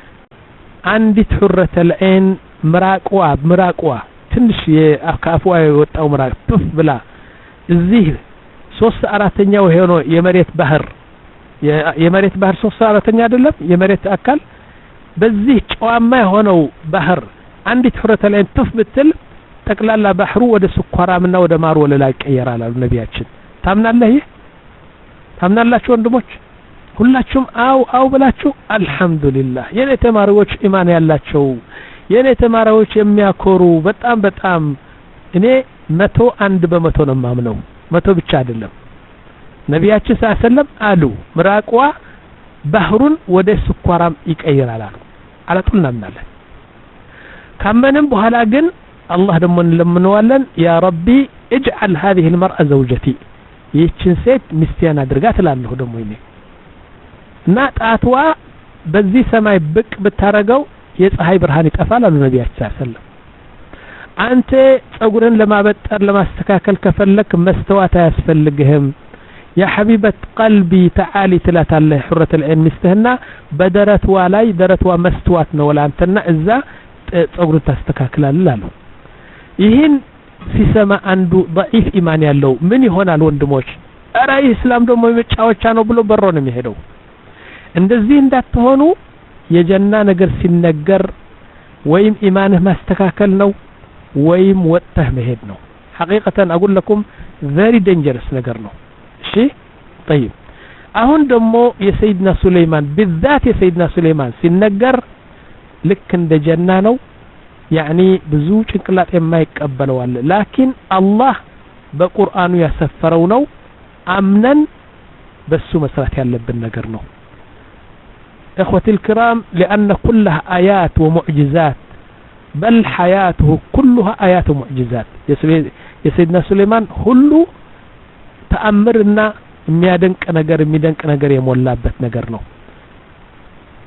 አንዲት حرة العين ምራቅዋ ምራቅዋ ትንሽ የአካፍዋ የወጣው ምራቅ ጥፍ ብላ እዚህ ሶስት አራተኛው ሆኖ የመሬት ባህር የመሬት ባህር ሶስት አራተኛ አይደለም የመሬት አካል በዚህ ጨዋማ የሆነው ባህር አንዲት حرة العين ጥፍ ብትል ጠቅላላ ባህሩ ወደ ስኳራምና ወደ ማር ወለላ ይቀየራል አሉ ነብያችን ታምናለህ ይህ ታምናላችሁ ወንድሞች ሁላችሁም አው አው ብላችሁ አልহামዱሊላህ የኔ ተማሪዎች ኢማን ያላቸው የኔ ተማሪዎች የሚያኮሩ በጣም በጣም እኔ መቶ አንድ በመቶ ነው ማምነው መቶ ብቻ አይደለም ነብያችን ሰለላሁ አሉ ምራቅዋ ባህሩን ወደ ስኳራም ይቀየራል አሉ አላጡልና እናለን ካመንም በኋላ ግን الله ደሞ እንለምነዋለን ያ ረቢ اجعل هذه المرأة زوجتي ይህችን ሴት ሚስቴን አድርጋት እላለሁ ደሞ እኔ እና ጣትዋ በዚህ ሰማይ ብቅ ብታረገው የፀሐይ ብርሃን ይጠፋል አሉ ነብያችን ሰለላሁ አንተ ጸጉርን ለማበጠር ለማስተካከል ከፈለክ መስተዋት አያስፈልግህም ያ حبيبة قلبي تعالي ትላታለህ حرة العين ሚስትህና በደረትዋ ላይ ደረትዋ መስተዋት ነው ወላንተና እዛ ጸጉርን ታስተካክላለህ አሉ ይህን ሲሰማ አንዱ ضعيف ኢማን ያለው ምን ይሆናል ወንድሞች አራ እስላም ደግሞ መጫወቻ ነው ብሎ በሮ ነው የሚሄደው እንደዚህ እንዳትሆኑ የጀና ነገር ሲነገር ወይም ኢማንህ ማስተካከል ነው ወይም ወጥተህ መሄድ ነው حقيقة اقول لكم very dangerous ነገር ነው እሺ طيب አሁን ደግሞ የሰይድና ሱለይማን بالذات የሰይድና ሱለይማን ሲነገር ልክ እንደ ጀና ነው يعني ብዙ ጭንቅላት የማይቀበለው አለ ላኪን አላህ በቁርአኑ ያሰፈረው ነው አምነን በሱ መስራት ያለብን ነገር ነው اخوتي الكرام لان كلها ايات ومعجزات بل حياته كلها ايات ومعجزات የሰይድና ሱለይማን ሁሉ ተአምርና የሚያደንቅ ነገር የሚደንቅ ነገር የሞላበት ነገር ነው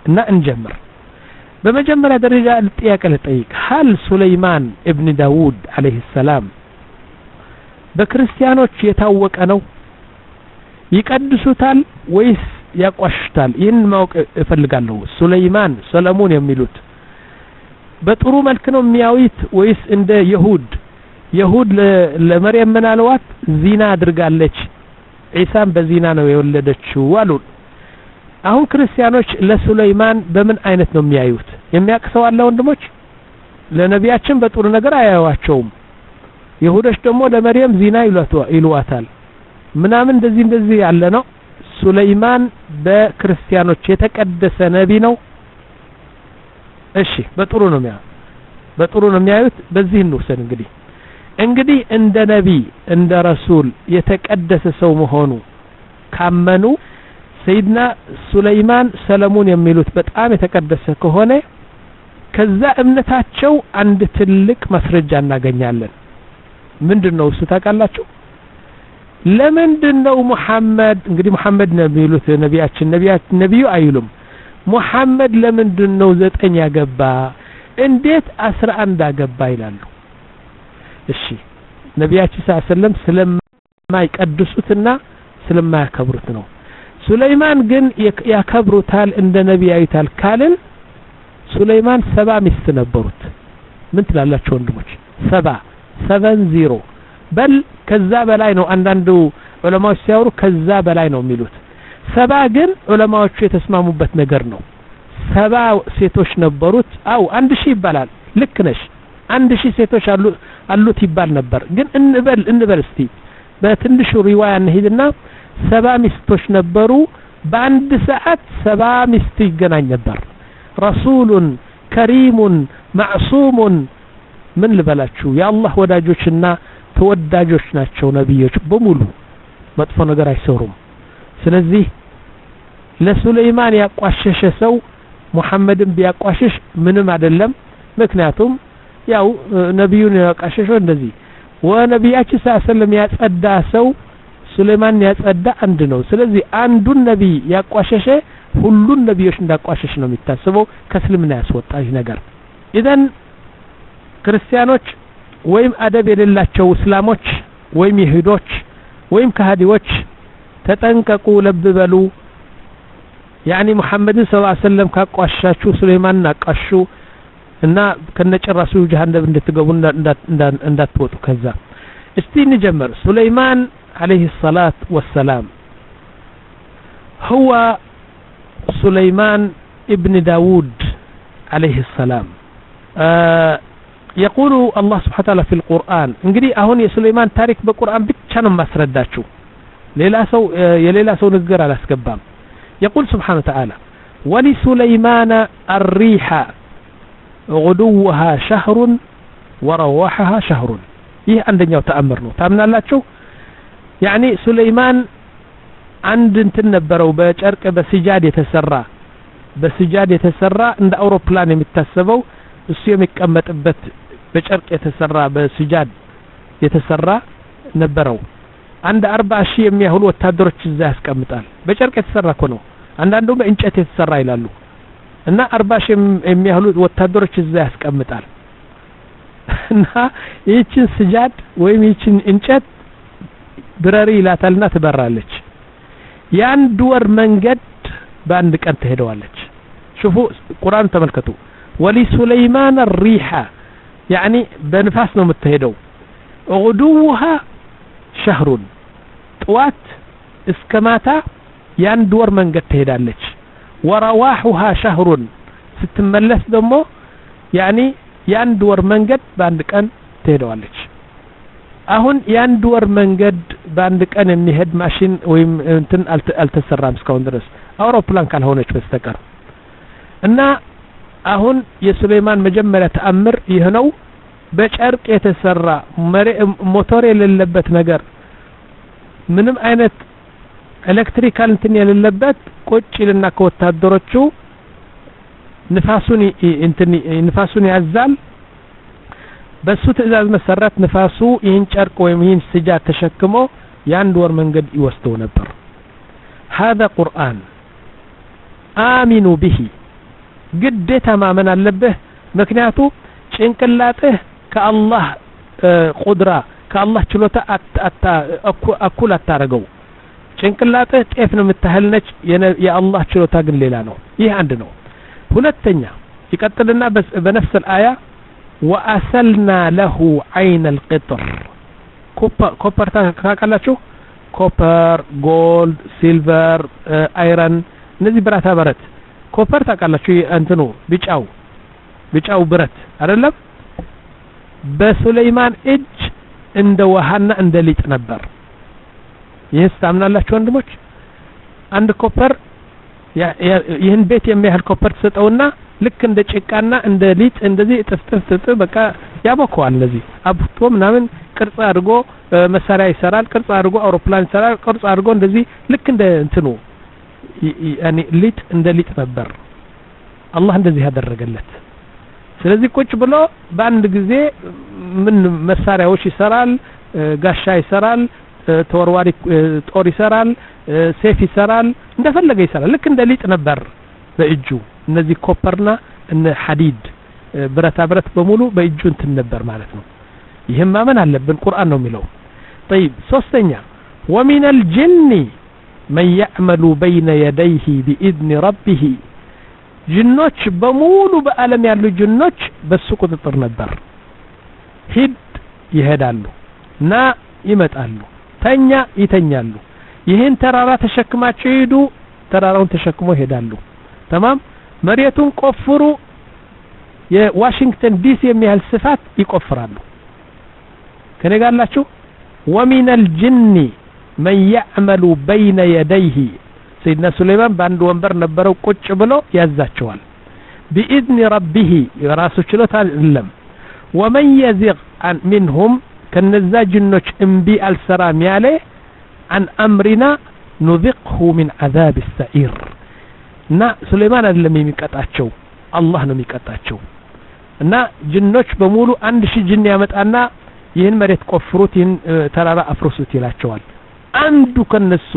እና እንጀምር በመጀመሪያ ደረጃ ጥያቄ ልጠይቅ هل سليمان ابن داود عليه السلام በክርስቲያኖች የታወቀ ነው ይቀድሱታል ወይስ ያቋሽታል ይህን ማወቅ እፈልጋለሁ ሱለይማን ሰለሞን የሚሉት በጥሩ መልክ ነው የሚያዩት ወይስ እንደ ይሁድ ይሁድ ለመርየም ምናልዋት ዚና አድርጋለች ኢሳም በዚና ነው የወለደችው አሉ አሁን ክርስቲያኖች ለሱለይማን በምን አይነት ነው የሚያዩት የሚያቅሰው አለ ወንድሞች ለነቢያችን በጥሩ ነገር አያዩዋቸውም ይሁዶች ደግሞ ለመርየም ዚና ይሏታል ምናምን እንደዚህ እንደዚህ ያለ ነው ሱለይማን በክርስቲያኖች የተቀደሰ ነቢ ነው እሺ በጥሩ ነው የሚያ በጥሩ ነው የሚያዩት በዚህ እንወሰን እንግዲህ እንግዲህ እንደ ነቢ እንደ ረሱል የተቀደሰ ሰው መሆኑ ካመኑ ሰይድና ሱለይማን ሰለሞን የሚሉት በጣም የተቀደሰ ከሆነ ከዛ እምነታቸው አንድ ትልቅ ማስረጃ እናገኛለን ምንድነው እሱ ታውቃላችሁ ለምንድነው መሐመድ እንግዲህ መሐመድ ነው የሚሉት ነቢያችን ነቢያችን ነብዩ አይሉም መሐመድ ለምንድነው ዘጠኝ ያገባ እንዴት አስራ አንድ አገባ ይላሉ እሺ ነቢያችን ሰለላሁ ስለማይቀድሱትና ስለማያከብሩት ነው ሱለይማን ግን ያከብሩታል እንደ ነብይ አይታል ካልን ሱለይማን ሰባ ሚስት ነበሩት ምን ትላላችሁ ወንድሞች ሰባ ሰቨን በል ከዛ በላይ ነው አንዳንዱ ዑለማዎች ሲያወሩ ከዛ በላይ ነው የሚሉት ሰባ ግን ዑለማዎቹ የተስማሙበት ነገር ነው ሰባ ሴቶች ነበሩት አው አንድ ሺህ ይባላል ልክ ነሽ አንድ ሺህ ሴቶች አሉ አሉት ይባል ነበር ግን እንበል እንበል እስቲ በትንሹ ሪዋያ እንሂድና ሰባ ሚስቶች ነበሩ በአንድ ሰዓት ሰባ ሚስት ይገናኝ ነበር ረሱሉን ከሪሙን ማዕሱሙን ምን ልበላችሁ የአላህ ወዳጆችና ተወዳጆች ናቸው ነብዮች በሙሉ መጥፎ ነገር አይሰሩም ስለዚህ ለሱለይማን ያቋሸሸ ሰው ሙሐመድን ቢያቋሽሽ ምንም አይደለም ምክንያቱም ያው ነብዩን ያቋሸሸው እንደዚህ ወነብያችን ሰለላሁ ያጸዳ ሰው ሱለይማን ያጸዳ አንድ ነው ስለዚህ አንዱን ነብይ ያቋሸሸ ሁሉን ነብዮች እንዳቋሸሽ ነው የሚታሰበው ከእስልምና ያስወጣሽ ነገር ኢዘን ክርስቲያኖች ወይም አደብ የሌላቸው እስላሞች ወይም ይሁዶች ወይም ከሃዲዎች ተጠንቀቁ ለብበሉ ያኒ ሙሐመድን ሰለላሁ ዐለይሂ ወሰለም ካቋሻችሁ ሱለይማንን አቋሹ እና ከነጨራሱ ጀሃነም እንድትገቡ እንዳትወጡ ከዛ እስቲ እንጀምር ሱለይማን عليه الصلاة والسلام هو سليمان ابن داود عليه السلام آه يقول الله سبحانه وتعالى في القرآن انجري اهون يا سليمان تاريخ بالقرآن بتشانو ما سرداتشو ليلا سو يا ليلا سو نقر على اسكبام يقول سبحانه وتعالى ولسليمان الريح غدوها شهر ورواحها شهر ይህ አንደኛው ተአምር ነው ታምናላችሁ يعني سليمان عند እንትን ነበረው በጨርቅ በስጃድ የተሰራ በስጃድ የተሰራ እንደ አውሮፕላን የሚታሰበው እሱ የሚቀመጥበት በጨርቅ የተሰራ በስጃድ የተሰራ ነበረው አንድ አርባ ሺህ የሚያህሉ ወታደሮች እዛ ያስቀምጣል በጨርቅ የተሰራ እኮ ነው አንዳንዱ በእንጨት የተሰራ ይላሉ እና አርባ ሺህ የሚያህሉ ወታደሮች እዛ ያስቀምጣል እና ይህችን ስጃድ ወይም ይህችን እንጨት ብረሪ ይላታልና ትበራለች የአንድ ወር መንገድ በአንድ ቀን ትሄደዋለች شوفوا ቁርአን ተመልከቱ ولسليمان الريح يعني በንፋስ ነው የምትሄደው غدوها شهر طوات እስከ ማታ የአንድ ወር መንገድ ትሄዳለች ورواحها شهر ስትመለስ ደግሞ يعني የአንድ ወር መንገድ በአንድ ቀን ትሄደዋለች አሁን የአንድ ወር መንገድ በአንድ ቀን የሚሄድ ማሽን ወይም እንትን አልተሰራም እስካሁን ድረስ አውሮፕላን ካልሆነች በስተቀር እና አሁን የሱለይማን መጀመሪያ ተአምር ይህ ነው በጨርቅ የተሰራ ሞተር የሌለበት ነገር ምንም አይነት ኤሌክትሪካል እንትን የሌለበት ቁጭ ይልና ከወታደሮቹ ንፋሱን እንትን ንፋሱን ያዛል በሱ ትእዛዝ መሰረት ንፋሱ ይህን ጨርቅ ወይም ይህን ስጃድ ተሸክሞ የአንድ ወር መንገድ ይወስደው ነበር هذا قرآن آمنوا به ግዴታ ማመን አለብህ ምክንያቱ ጭንቅላትህ ከአላህ ቁድራ ከአላህ ችሎታ አታ አኩል አታረገው ጭንቅላትህ ጤፍ ነው የምታህል ነች የአላህ ችሎታ ግን ሌላ ነው ይህ አንድ ነው ሁለተኛ ይቀጥልና በነፍስ الآية وأسلنا له عين القطر ኮፐር ታውቃላችሁ ኮፐር ጎልድ ሲልቨር አይረን እነዚህ ብረታ ብረት ኮፐር ታውቃላችሁ እንትኑ ቢጫው ቢጫው ብረት አይደለም በሱለይማን እጅ እንደ ውሃና እንደ ሊጥ ነበር ይህስ ታምናላችሁ ወንድሞች አንድ ኮፐር ይህን ቤት የሚያህል ኮፐር ተሰጠውና ልክ እንደ ጭቃና እንደ ሊጥ እንደዚህ ጥፍጥፍ በቃ ያቦከዋል እንደዚህ አብቶ ምናምን ቅርጽ አድርጎ መሳሪያ ይሰራል ቅርጽ አድርጎ አውሮፕላን ይሰራል ቅርጽ አድርጎ እንደዚህ ልክ እንደ እንትኑ ያኒ ሊጥ እንደ ሊጥ ነበር አላህ እንደዚህ ያደረገለት ስለዚህ ቁጭ ብሎ በአንድ ጊዜ ምን መሳሪያዎች ይሰራል ጋሻ ይሰራል ተወርዋሪ ጦር ይሰራል ሴፍ ይሰራል እንደፈለገ ይሰራል ልክ እንደ ሊጥ ነበር በእጁ እነዚህ ኮፐርና እነ ሐዲድ ብረታ ብረት በሙሉ በእጁ እንትን ነበር ማለት ነው ይሄን ማመን አለብን ቁርአን ነው የሚለው طيب ሶስተኛ ومن الجن من يعمل بين يديه بإذن ربه ጅኖች በሙሉ በአለም ያሉ ጅኖች በሱ ቁጥጥር ነበር ሂድ ይሄዳሉ ና ይመጣሉ ተኛ ይተኛሉ ይሄን ተራራ ተሸክማቸው ሄዱ ተራራውን ተሸክሞ ይሄዳሉ تمام መሬቱን ቆፍሩ የዋሽንግተን ዲሲ የሚያህል ስፋት ይቆፍራሉ ከነጋላችሁ ومن الجن من يعمل بين يديه سيدنا سليمان باند ወንበር ነበረው ቁጭ ብሎ ያዛቸዋል بإذن ربه የራሱ ችሎታ አይደለም ومن يزغ منهم ከነዛ ጅኖች እንቢ አልሰራም ያለ عن أمرنا نذقه من عذاب السعير እና ሱለይማን አይደለም የሚቀጣቸው አላህ ነው የሚቀጣቸው እና ጅኖች በሙሉ አንድ ሺህ ጅን ያመጣና ይህን መሬት ቆፍሩት ይህን ተራራ አፍርሱት ይላቸዋል አንዱ ከነሱ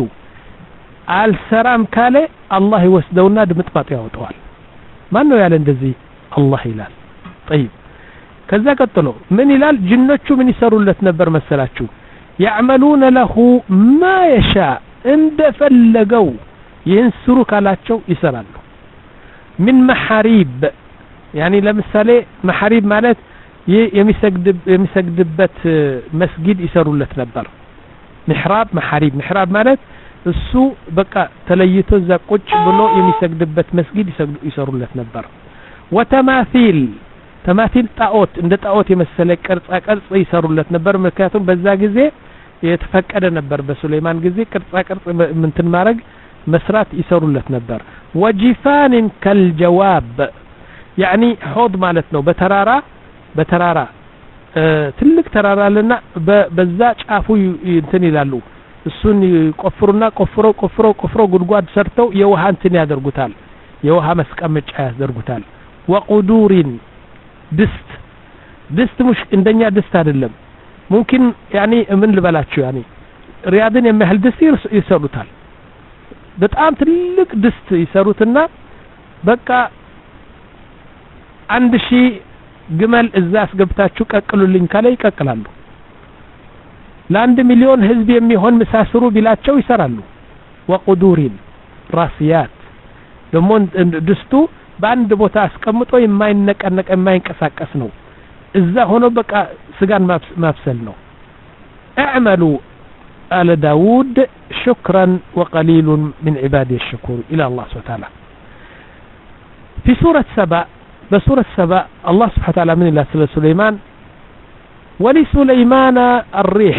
አልሰራም ካለ አላህ ይወስደውና ድምጥማጥ ያወጣዋል ማን ነው ያለ እንደዚህ አላህ ይላል طيب ከዛ ቀጥሎ ምን ይላል ጅኖቹ ምን ይሰሩለት ነበር መሰላችሁ يعملون له ما يشاء እንደፈለገው ይህን ስሩ ካላቸው ይሰራሉ من محاريب يعني ለምሳሌ محاريب ማለት የሚሰግድ የሚሰግድበት መስጊድ ይሰሩለት ነበር محراب محاريب محراب ማለት እሱ በቃ ተለይቶ እዛ ቁጭ ብሎ የሚሰግድበት መስጊድ ይሰሩለት ነበር وتماثيل تماثيل ጣዖት እንደ ጣዖት የመሰለ ቅርጻ ቅርጽ ይሰሩለት ነበር ምክንያቱም በዛ ጊዜ የተፈቀደ ነበር በሱለይማን ጊዜ ቅርጻ ቅርጽ ምንትን ማድረግ መስራት ይሰሩለት ነበር وجفان كالجواب يعني حوض ማለት ነው በተራራ በተራራ ትልቅ ተራራ ለና በዛ ጫፉ እንትን ይላሉ እሱን ቆፍሩና ቆፍሮ ቆፍሮ ቆፍሮ ጉድጓድ ሰርተው የውሃ እንትን ያደርጉታል የውሃ መስቀመጫ ያደርጉታል وقدور ድስት ድስት ሙሽ እንደኛ ድስት አይደለም ممكن يعني ምን ልበላችሁ يعني ሪያድን የሚያህል ድስት ይሰሩታል በጣም ትልቅ ድስት ይሰሩትና በቃ አንድ ሺህ ግመል እዛ አስገብታችሁ ቀቅሉልኝ ካለ ይቀቅላሉ ለአንድ ሚሊዮን ህዝብ የሚሆን መሳስሩ ቢላቸው ይሰራሉ وقدورين راسيات ደሞ ድስቱ በአንድ ቦታ አስቀምጦ የማይነቀነቅ የማይንቀሳቀስ ነው እዛ ሆኖ በቃ ስጋን ማብሰል ነው اعملوا آل داود شكرا وقليل من عبادي الشكور إلى الله سبحانه وتعالى في سورة سبأ بسورة سبأ الله سبحانه وتعالى من الله سبحانه سليمان ولسليمان الريح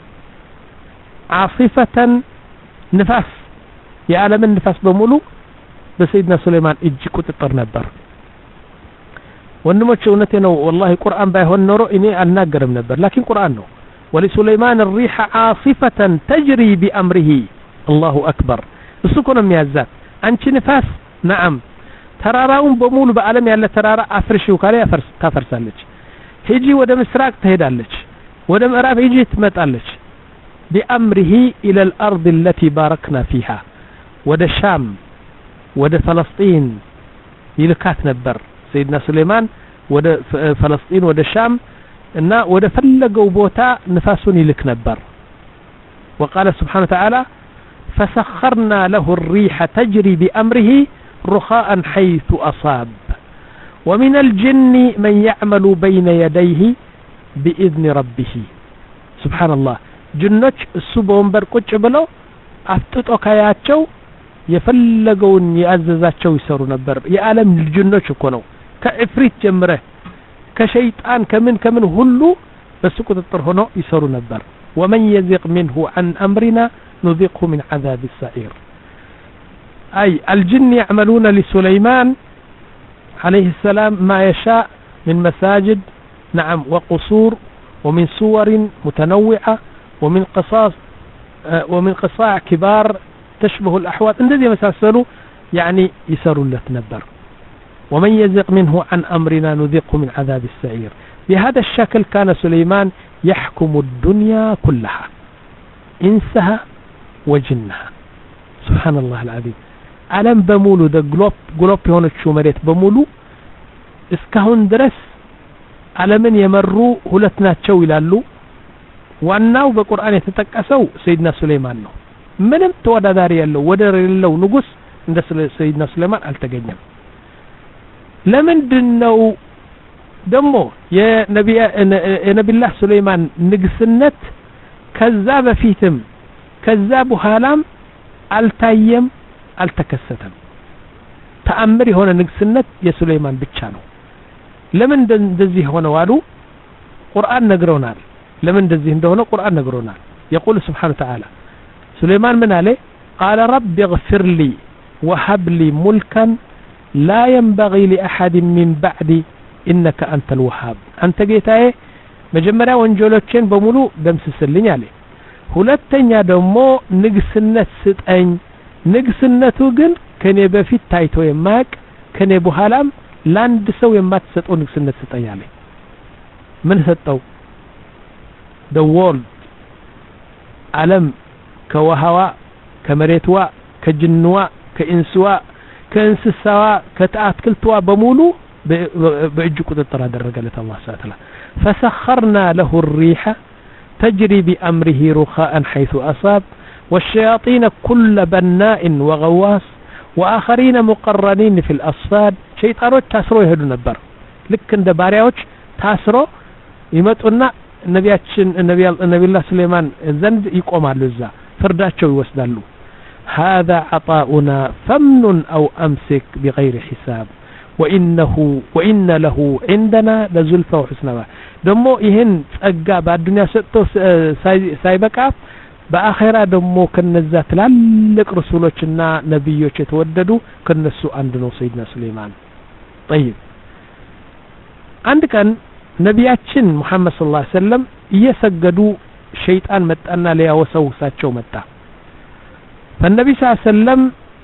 عاصفة نفاس يا عالم النفاس بمولو بسيدنا سليمان اجي كتطر نبر ونموش اونتنا والله قرآن بايهون نورو اني الناقرم نبر لكن قرآن نو ولسليمان الريح عاصفة تجري بأمره الله أكبر السكون ميازات أنت نفاس نعم تراراون بمول بعالم يالا ترارا أفرش وكالي أفرس تفرسالج هيجي ودم إسراق تهدالج ودم إراب هيجي تمتالج بأمره إلى الأرض التي باركنا فيها ود الشام ود فلسطين ይልካት ነበር ሰይድና ሱለይማን ወደ ፍልስጤም ወደ ሻም እና ወደ ፈለገው ቦታ ንፋሱን ይልክ ነበር وقال سبحانه وتعالى فسخرنا له الريح تجري بأمره رخاء حيث أصاب ومن الجن من يعمل بين يديه بإذن ربه سبحان الله جنوች እሱ በወንበር ቁጭ ብለው አፍጥጦ ካያቸው የፈለገውን ያዘዛቸው ይሰሩ ነበር የዓለም ጅኖች እኮ ነው ከእፍሪት ጀምረ ከሸይጣን ከምን ከምን ሁሉ በሱ ቁጥጥር ሆኖ ይሰሩ ነበር ومن يزغ منه عن أمرنا نذقه من عذاب السعير أي الجن يعملون لسليمان عليه السلام ما يشاء من مساجد نعم وقصور ومن صور متنوعة ومن قصاص ومن قصاع كبار تشبه الأحواض الذي مساسلوا يعني يسروا لتنبر ومن يزغ منه عن أمرنا نذقه من عذاب السعير بهذا الشكل كان سليمان يحكم الدنيا كلها إنسها وجنها سبحان الله العظيم ዓለም በሙሉ the globe globe የሆነችው መሬት በሙሉ እስካሁን ድረስ ዓለምን የመሩ ሁለት ናቸው ይላሉ ዋናው በቁርአን የተጠቀሰው ሰይድና ሱለይማን ነው ምንም ተወዳዳሪ ያለው ወደር የሌለው ንጉስ እንደ ሰይድና ሱለይማን አልተገኘም ለምንድነው ደሞ የነቢያ የነቢላህ ሱለይማን ንግስነት ከዛ በፊትም ከዛ በኋላም አልታየም አልተከሰተም ተአምር የሆነ ንግስነት የሱለይማን ብቻ ነው ለምን እንደዚህ ሆነው አሉ ቁርአን ነግሮናል ለምን እንደዚህ እንደሆነ ቁርአን ነግሮናል يقول سبحانه وتعالى سليمان من عليه قال رب اغفر لي وهب لي ملكا لا ينبغي لأحد من بعدي إنك أنت الوهاب أنت جيتاي مجمرا ወንጀሎችን በሙሉ ደምስስልኝ አለ ሁለተኛ ደግሞ ንግስነት ስጠኝ ንግስነቱ ግን ከኔ በፊት ታይቶ የማቅ ከኔ በኋላም ላንድ ሰው የማትሰጠው ንግስነት ስጠኝ አለ ምን ሰጠው the world ዓለም ከውሃዋ ከመሬትዋ ከጅንዋ ከኢንስዋ ከእንስሳዋ ከአትክልትዋ በሙሉ በእጅ ቁጥጥር አደረገለት አላህ Subhanahu فسخرنا له الريح تجري بأمره رخاء حيث أصاب والشياطين كل بناء وغواص وآخرين مقرنين في الأصفاد شيطانوች ታስሮ ይሄዱ ነበር ልክ እንደ ባሪያዎች ታስሮ ይመጡና ነቢያችን ነቢዩላህ ሱለይማን ዘንድ ይቆማሉ እዛ ፍርዳቸው ይወስዳሉ هذا عطاؤنا فمن أو أمسك بغير حساب وإنه وإن له عندنا لزلفى وحسن مآب ደሞ ይሄን ጸጋ በአዱንያ ሰጥቶ ሳይበቃ በአኺራ ደሞ ከነዛ ትላልቅ ረሱሎችና ነብዮች የተወደዱ ከነሱ አንድ ነው ሰይድና ሱለይማን طيب አንድ ቀን ነቢያችን ሙሐመድ ሰለላሁ ዐለይሂ ወሰለም እየሰገዱ ሸይጣን መጣና ሊያወሰውሳቸው መጣ فالنبي صلى الله عليه وسلم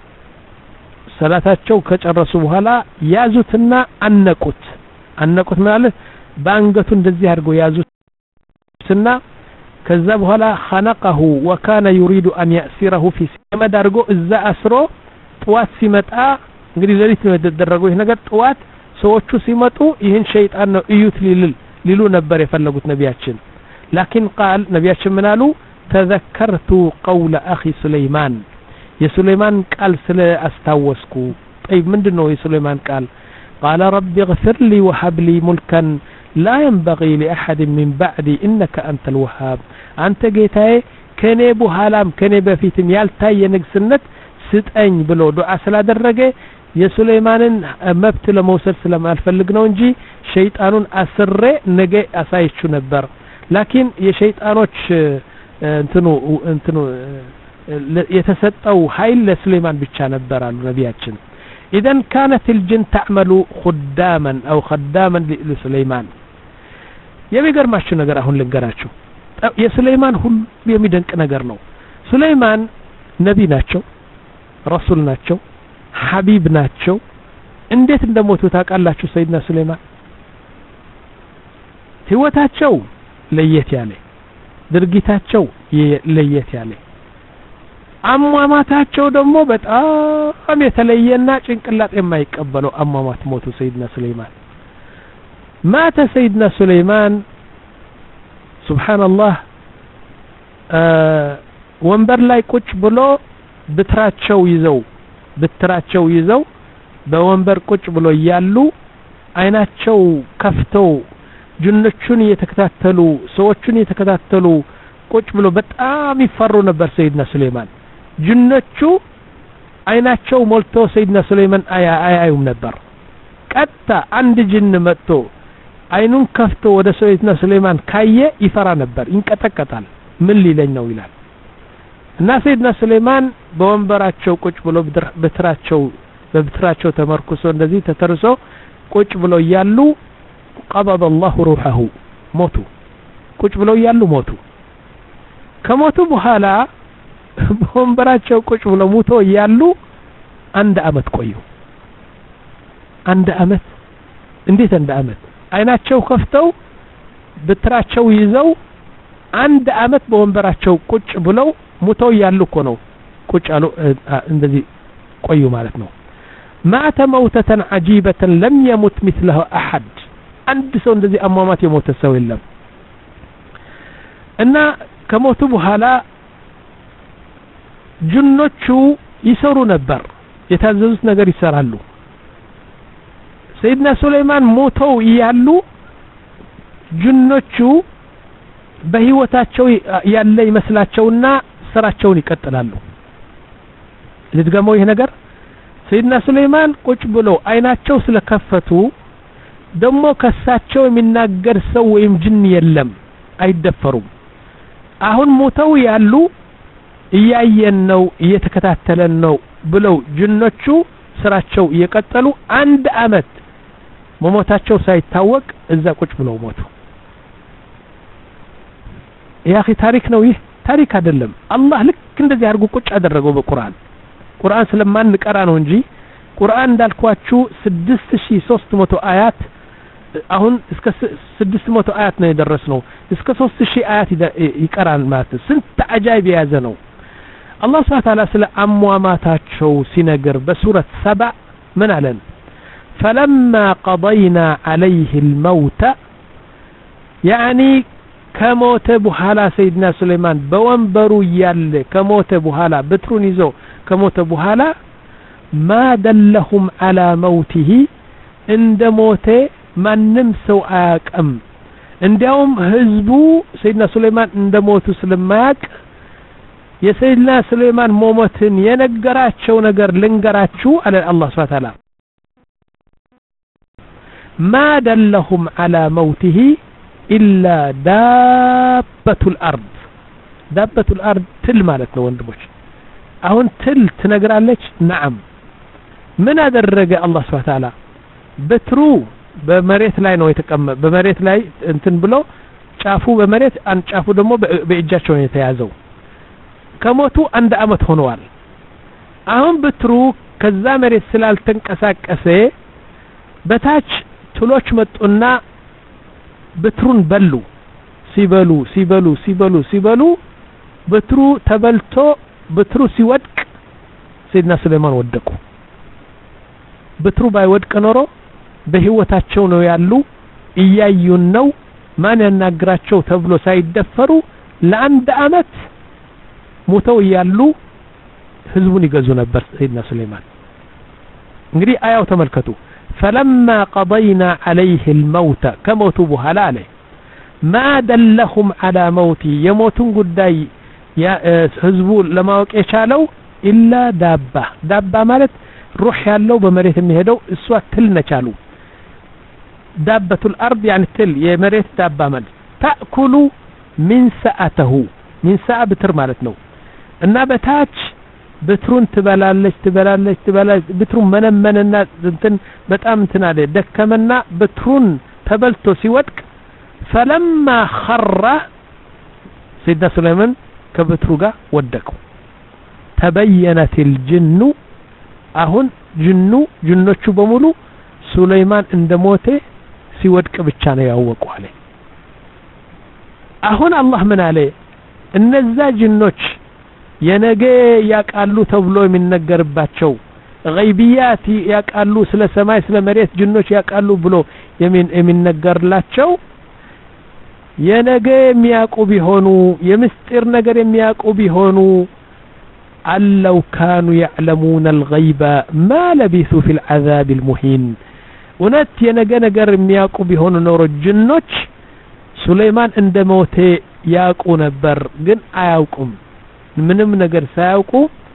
ሰላታቸው ከጨረሱ በኋላ ያዙትና አነቁት አነቁት ማለት ባንገቱ እንደዚህ አድርገው ያዙትና ከዛ በኋላ خنقه وكان يريد أن يأسره في سمد አድርጎ እዛ አስሮ ጧት ሲመጣ እንግዲህ ለሊት ነው የተደረገው ይሄ ነገር ጧት ሰዎቹ ሲመጡ ይሄን ሸይጣን ነው እዩት ሊል ሊሉ ነበር የፈለጉት ነቢያችን لكن قال ነቢያችን ምን አሉ تذكرت قول أخي سليمان የሱለይማን ቃል ስለ አስታወስኩ طيب ምንድነው የሱለይማን ቃል قال رب اغفر لي وهب لي ملكا لا ينبغي لأحد من بعدي إنك أنت الوهاب أنت ጌታዬ ከኔ በኋላም ከኔ በፊትም ያልታየ ንግስነት ስጠኝ ብሎ ዱዓ ስላደረገ የሱለይማንን መብት ለመውሰድ ስለማልፈልግ ነው እንጂ ሸይጣኑን አስሬ ነገ አሳይቹ ነበር لكن የሸይጣኖች እንትኑ እንትኑ የተሰጠው ኃይል ለሱለይማን ብቻ ነበር አሉ ነቢያችን اذا كانت الجن تعمل خداما او خداما لسليمان የሚገርማችሁ ነገር አሁን ልንገራችሁ የሱለይማን ሁሉ የሚደንቅ ነገር ነው ሱለይማን ነቢ ናቸው ረሱል ናቸው ሐቢብ ናቸው እንዴት እንደሞቱ ታውቃላችሁ ሰይድና ሱለይማን ህይወታቸው ለየት ያለ ድርጊታቸው ለየት ያለ አሟሟታቸው ደግሞ በጣም የተለየና ጭንቅላት የማይቀበለው አሟሟት ሞቱ ሰይድና ሱለይማን ማተ ሰይድና ሱለይማን ሱብሃንአላህ ወንበር ላይ ቁጭ ብሎ ብትራቸው ይዘው ብትራቸው ይዘው በወንበር ቁጭ ብሎ ያሉ አይናቸው ከፍተው ጅኖቹን እየተከታተሉ ሰዎችን እየተከታተሉ ቁጭ ብሎ በጣም ይፈሩ ነበር ሰይድና ሱለይማን ጅኖቹ አይናቸው ሞልቶ ሰይድና ሱለይማን አያዩም ነበር ቀጥታ አንድ ጅን መጥቶ አይኑን ከፍቶ ወደ ሰይድና ሱለይማን ካየ ይፈራ ነበር ይንቀጠቀጣል ምን ሊለኝ ነው ይላል እና ሰይድና ሱለይማን በወንበራቸው ቁጭ ብሎ በትራቸው በብትራቸው ተመርኩሶ እንደዚህ ተተርሶ ቁጭ ብሎ ያሉ قبض الله روحه ሞቱ ቁጭ ብሎ ያሉ ሞቱ ከሞቱ በኋላ በወንበራቸው ቁጭ ብሎ ሞቶ ያሉ አንድ አመት ቆዩ አንድ አመት እንዴት አንድ አመት አይናቸው ከፍተው በትራቸው ይዘው አንድ አመት በወንበራቸው ቁጭ ብለው ሞተው ያሉ እኮ ነው ቁጭ አሉ እንደዚህ ቆዩ ማለት ነው ማተ موتة عجيبة لم يمت مثلها احد አንድ ሰው እንደዚህ አሟሟት የሞተ ሰው የለም እና ከሞቱ በኋላ ጅኖቹ ይሰሩ ነበር የታዘዙት ነገር ይሰራሉ ሰይድና ሱለይማን ሞተው ያሉ ጅኖቹ በህይወታቸው ያለ ይመስላቸውና ስራቸውን ይቀጥላሉ ልትገመው ይሄ ነገር ሰይድና ሱለይማን ቁጭ ብሎ አይናቸው ስለከፈቱ ደሞ ከሳቸው የሚናገር ሰው ወይም ጅን የለም አይደፈሩም አሁን ሞተው ያሉ እያየን ነው እየተከታተለን ነው ብለው ጅኖቹ ስራቸው እየቀጠሉ አንድ አመት መሞታቸው ሳይታወቅ እዛ ቁጭ ብለው ሞቱ ያኺ ታሪክ ነው ይህ ታሪክ አይደለም አላህ ልክ እንደዚህ አድርጎ ቁጭ አደረገው በቁርአን ቁርአን ስለማን ቀራ ነው እንጂ ቁርአን እንዳልኳችሁ ስድስት ሺህ ሶስት መቶ አያት አሁን እስከ ስድስት መቶ አያት ነው የደረስነው እስከ ሶስት ሺህ አያት ይቀራል ማለት ስንት አጃይብ የያዘ ነው አላህ Subhanahu Wa Ta'ala ስለ አሟሟታቸው ሲነገር በሱረት ሰባ ምን አለን فلما قضينا عليه الموت يعني ከሞተ በኋላ ሰይድና ሱለይማን በወንበሩ ያለ ከሞተ በኋላ በትሩን ይዞ ከሞተ በኋላ ما دلهم على موته እንደ ሞተ ማንም ሰው አያውቅም እንዲያውም ህዝቡ ሰይድና ሱለይማን እንደ ሞቱ ስለማያውቅ የሰይድና ሱለይማን ሞሞትን የነገራቸው ነገር ልንገራችሁ አለ አላህ Subhanahu Wa Ta'ala ما دلهم على موته إلا دابة الأرض دابة الأرض تل ማለት ነው ወንድሞች አሁን ትል ትነግራለች نعم ምን አደረገ አላህ Subhanahu Wa Ta'ala በትሩ በመሬት ላይ ነው የተቀመጠ በመሬት ላይ እንትን ብሎ ጫፉ በመሬት አን ጫፉ ደግሞ በእጃቸው ነው የተያዘው ከሞቱ አንድ አመት ሆነዋል አሁን በትሩ ከዛ መሬት ስላልተንቀሳቀሰ በታች ትሎች መጡና በትሩን በሉ ሲበሉ ሲበሉ ሲበሉ ሲበሉ በትሩ ተበልቶ በትሩ ሲወድቅ ሰይድና ሱለይማን ወደቁ በትሩ ባይወድቅ ኖሮ በህይወታቸው ነው ያሉ እያዩን ነው ማን ያናግራቸው ተብሎ ሳይደፈሩ ለአንድ አመት ሞተው ያሉ ህዝቡን ይገዙ ነበር ሰይድና ሱለይማን እንግዲህ አያው ተመልከቱ فلما قضينا عليه الموت كموتوا بحالا عليه ما دلهم على موتي يموتون قداي يا حزبو لما وقيشالو إلا دابة دابة مالت روح يالو بمريت مهدو اسوا تل نچالو دابة الأرض يعني تل يمريت دابة مالت تأكل من سأته من سأ بتر مالت نو النابتاج بترون تبلالش تبلالش تبلالش بترون منمننا እንትን በጣም እንትን አለ ደከመና በትሩን ተበልቶ ሲወድቅ فلما خر سيدنا سليمان ከበትሩ ጋር ወደቁ تبينت الجن አሁን ጅኑ ጅኖቹ በሙሉ ሱለይማን እንደሞተ ሲወድቅ ብቻ ነው ያወቁ አለ አሁን አላህ ምን አለ እነዛ ጅኖች የነገ ያቃሉ ተብሎ የሚነገርባቸው غيبيات ያቃሉ ስለ ሰማይ ስለ መሬት ጅኖች ያቃሉ ብሎ የሚነገርላቸው የነገ የሚያውቁ ቢሆኑ የምስጢር ነገር የሚያውቁ ቢሆኑ አለው كانوا يعلمون الغيب ما لبثوا في العذاب المهين እውነት የነገ ነገር የሚያውቁ ቢሆኑ ኖሮ ጅኖች ሱለይማን እንደሞተ ያውቁ ነበር ግን አያውቁም ምንም ነገር ሳያውቁ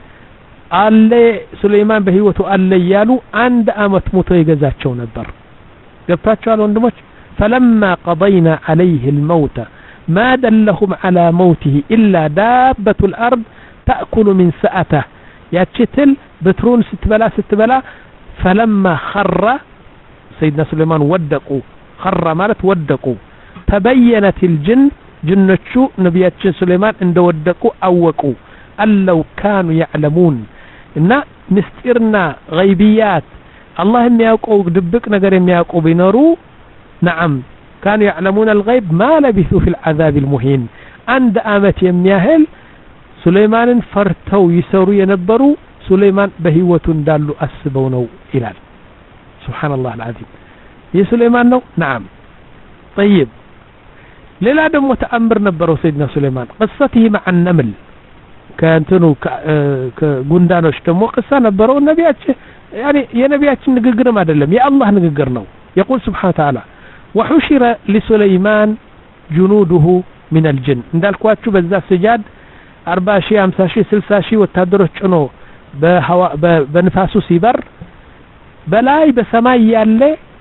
አለ ሱለይማን በህይወቱ አለ ያሉ አንድ አመት ሞቶ ይገዛቸው ነበር ገብታችኋል ወንድሞች فلما قضينا عليه الموت ما دلهم على موته إلا دابة الأرض تأكل من سأته ياتشتل بترون ستبلا ستبلا فلما خر سيدنا سليمان ودقوا خر مالت ودقوا تبينت الجن جنتشو نبياتشن سليمان عند ودقوا أوقوا أن لو كانوا يعلمون إن مستيرنا غيبيات الله يمياقوا دبك نقر يمياقوا بنارو نعم كانوا يعلمون الغيب ما لبثوا في العذاب المهين عند آمت يمياهل سليمان فرتو يسوروا ينبروا سليمان بهيوة دالوا أسبونوا إلال سبحان الله العظيم يا سليمان نو نعم طيب ليلا دم متأمر نبروا سيدنا سليمان قصته مع النمل كانتنو كغندانوش دمو قصة نبروا النبيات يعني يا نبيات نغغر ما دلم يا الله نغغر نو يقول سبحانه وتعالى وحشر لسليمان جنوده من الجن እንዳልኳችሁ በዛ ስጃድ አርባ ሺህ ሃምሳ ሺህ ስልሳ ሺህ ወታደሮች ጭኖ በህዋ በንፋሱ ሲበር በላይ በሰማይ ያለ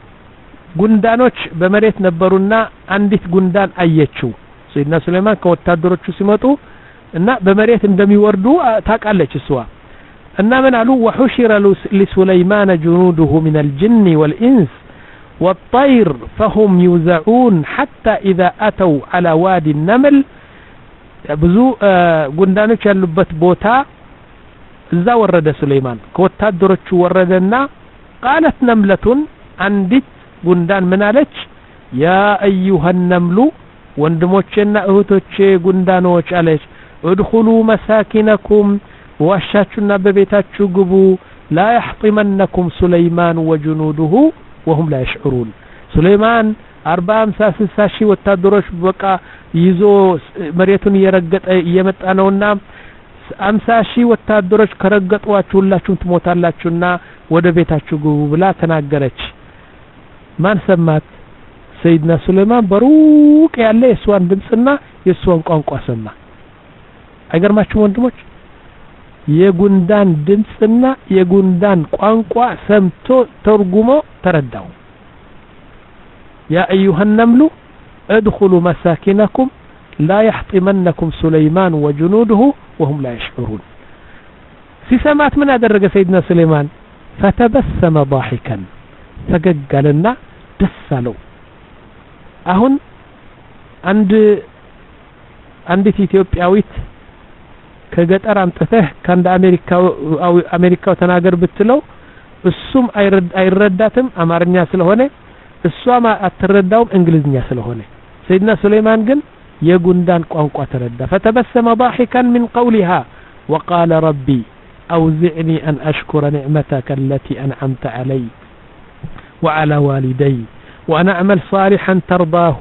ጉንዳኖች በመሬት ነበሩና አንዲት ጉንዳን አየችው ሰይድና ሱለይማን ከወታደሮቹ ሲመጡ እና በመሬት እንደሚወርዱ ታቃለች እሷ እና ምን አሉ وحشر لسليمان جنوده من الجن والإنس والطير فهم يوزعون حتى إذا أتوا على وادي النمل ብዙ ጉንዳኖች ያሉበት ቦታ እዛ ወረደ ሱለይማን ከወታደሮቹ ወረደና قالت نملة አንዲት ጉንዳን ምን አለች يا أيها النمل ወንድሞቼና እህቶቼ ጉንዳኖች አለች ادخلوا مساكنكم ዋሻችሁና በቤታችሁ ግቡ لا يحطمنكم سليمان وجنوده وهم لا يشعرون سليمان አርባ ሃምሳ ስልሳ ሺህ ወታደሮች በቃ ይዞ መሬቱን እየረገጠ እየመጣ ነውና ሃምሳ ሺህ ወታደሮች ከረገጧችሁ ሁላችሁም ትሞታላችሁና ወደ ቤታችሁ ግቡ ብላ ተናገረች ማን ሰማት ሰይድና ሱለይማን በሩቅ ያለ የሷን ድምጽና የሷን ቋንቋ ሰማ አይገርማችሁ ወንድሞች የጉንዳን ድምጽና የጉንዳን ቋንቋ ሰምቶ ተርጉሞ ተረዳው يا أيها النمل ادخلوا مساكنكم لا يحطمنكم سليمان وجنوده وهم لا يشعرون في سمات من أدرج سيدنا سليمان فتبسم ضاحكا فقالنا دسلوا أهن عند عند إثيوبياويت كجتر أمتته كان دا أمريكا أو أمريكا وتناجر بتلو السم أيرد أيرداتم أمرنيا سلهونه السما أترداهم إنجليزنيا سلهونه سيدنا سليمان جن يجندان قانقا تردى فتبسم ضاحكا من قولها وقال ربي أوزعني أن أشكر نعمتك التي أنعمت علي وعلى والدي وأن أعمل صالحا ترضاه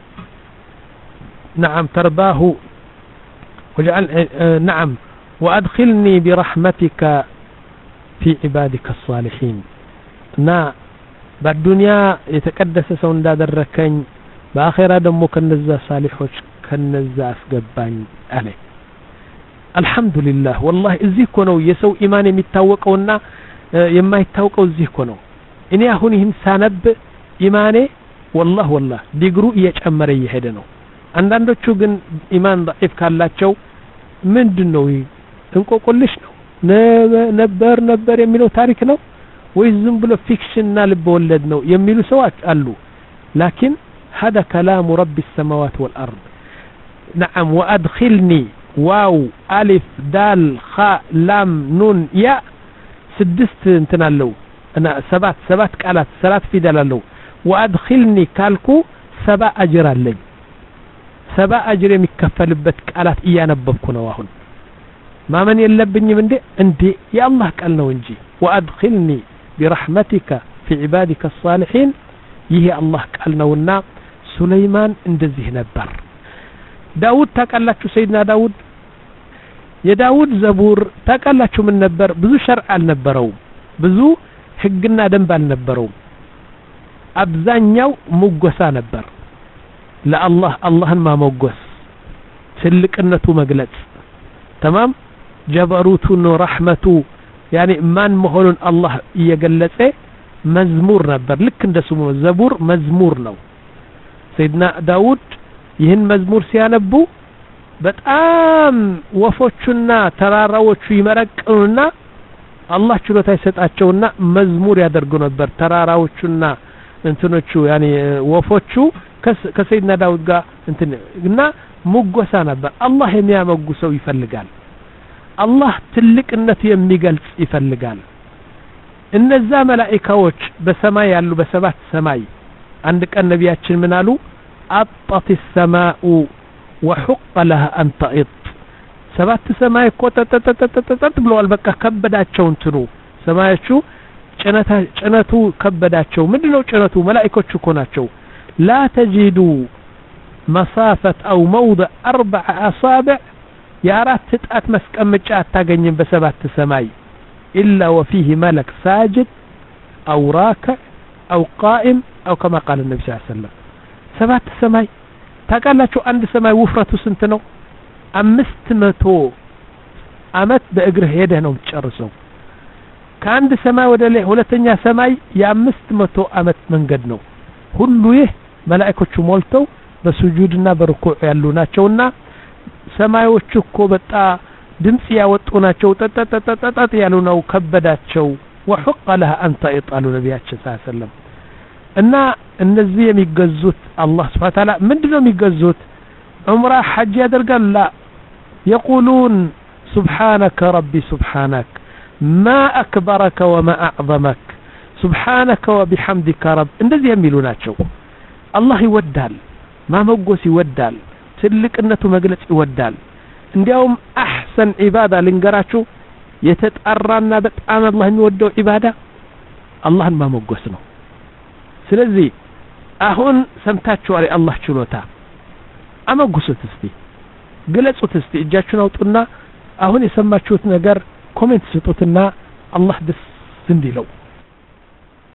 نعم ترضاه وجعل نعم وأدخلني برحمتك في عبادك الصالحين نا بالدنيا يتقدس سون دادركኝ በአኺራ ደግሞ ከነዛ ሳሊሖች ከነዛ አስገባኝ አለ አልহামዱሊላህ والله እዚህ እኮ ነው የሰው ኢማን የሚታወቀውና የማይታወቀው እዚህ እኮ ነው እኔ አሁን ይህን ሳነብ ኢማኔ والله والله ዲግሩ እየጨመረ እየሄደ ነው አንዳንዶቹ ግን ኢማን ضعيف ካላቸው ምንድነው እንቆቆልሽ ነው ነበር ነበር የሚለው ታሪክ ነው ወይ ዝም ብሎ ፊክሽንና ልብ ወለድ ነው የሚሉ ሰዎች አሉ لكن هذا كلام رب السماوات والأرض نعم وأدخلني واو ألف دال خاء لام نون ياء سدست انتنالو أنا سبات سبات كالات سلات في دلالو وأدخلني كالكو سبا أجر اللي سبا أجر مكفل بت كالات إيانا ببكونا واهن ማመን የለብኝም እንዴ እንዴ የአላህ ቃል ነው እንጂ وادخلني برحمتك في عبادك الصالحين ይሄ አላህ ቃል ነውና ሱለይማን እንደዚህ ነበር ዳውድ ታቀላችሁ ሰይድና ዳውድ የዳውድ ዘቡር ታቀላችሁ ምን ነበር ብዙ ሸርዕ አልነበረው ብዙ ህግና ደንብ አልነበረው አብዛኛው ሙጎሳ ነበር ለአላህ አላህን ማሞገስ ትልቅነቱ መግለጽ تمام ጀበሩቱን ረህመቱ ያኒ ማን መሆኑን አላህ እየገለጸ መዝሙር ነበር ልክ እንደ ስሙ ዘቡር መዝሙር ነው ሰይድና ዳውድ ይህን መዝሙር ሲያነቡ በጣም ወፎቹና ተራራዎቹ ይመረቅኑና አላህ ችሎታ ይሰጣቸውና መዝሙር ያደርጉ ነበር ተራራዎቹና እንትኖቹ ያኒ ወፎቹ ከሰይድና ዳውድ ጋር እንትና ሙጎሳ ነበር አላህ የሚያመጉሰው ይፈልጋል አላህ ትልቅነት የሚገልጽ ይፈልጋል እነዛ መላእክቶች በሰማይ ያሉ በሰባት ሰማይ አንድ ቀን ነቢያችን ምን አሉ አጣት السماء وحق لها ان تئط ሰባት ሰማይ ቆጠጠጠጠጠጥ ብለዋል በቃ ከበዳቸው እንትኑ ሰማያቹ ጭነታ ጭነቱ ከበዳቸው ምንድነው ጭነቱ መላእክቶቹ እኮ ናቸው لا تجد مسافة او موضع اربع اصابع የአራት ጣት መስቀመጫ አታገኝም በሰባት ሰማይ إلا وفيه ملك ساجد أو راكع أو قائم أو كما قال النبي صلى الله عليه وسلم سبات سماي تقالاتشو عند سماي وفرته سنت ነው አምስት መቶ አመት በእግር ሄደህ ነው የምትጨርሰው ከአንድ ሰማይ ወደ ላይ ሁለተኛ ሰማይ የአምስት መቶ አመት መንገድ ነው ሁሉ ይህ መላእክቶቹ ሞልተው በሱጁድና በርኩዕ ያሉ ናቸውና ሰማዮቹ እኮ በጣ ድምጽ ያወጡ ናቸው ተተተተተተ ያሉ ነው ከበዳቸው وحق لها انت يطال ነብያችን ሰለላሁ ዐለይሂ ወሰለም እና እነዚህ የሚገዙት አላህ Subhanahu Wa Ta'ala ምንድነው የሚገዙት ዑምራ ሐጅ ያደርጋል لا يقولون سبحانك ربي سبحانك ما اكبرك وما اعظمك سبحانك وبحمدك رب እንደዚህ የሚሉ ናቸው አላህ ይወዳል ማመጎስ ይወዳል ትልቅነቱ መግለጽ ይወዳል እንዲያውም احسن عباده ልንገራችሁ የተጣራና በጣም አላህ የሚወደው ኢባዳ አላህን ማሞገስ ነው ስለዚህ አሁን ሰምታችኋል አላህ ችሎታ አመጉሱት እስቲ ግለጹት እስቲ እጃችሁን አውጡና አሁን የሰማችሁት ነገር ኮሜንት ስጡትና አላህ ደስ እንዲለው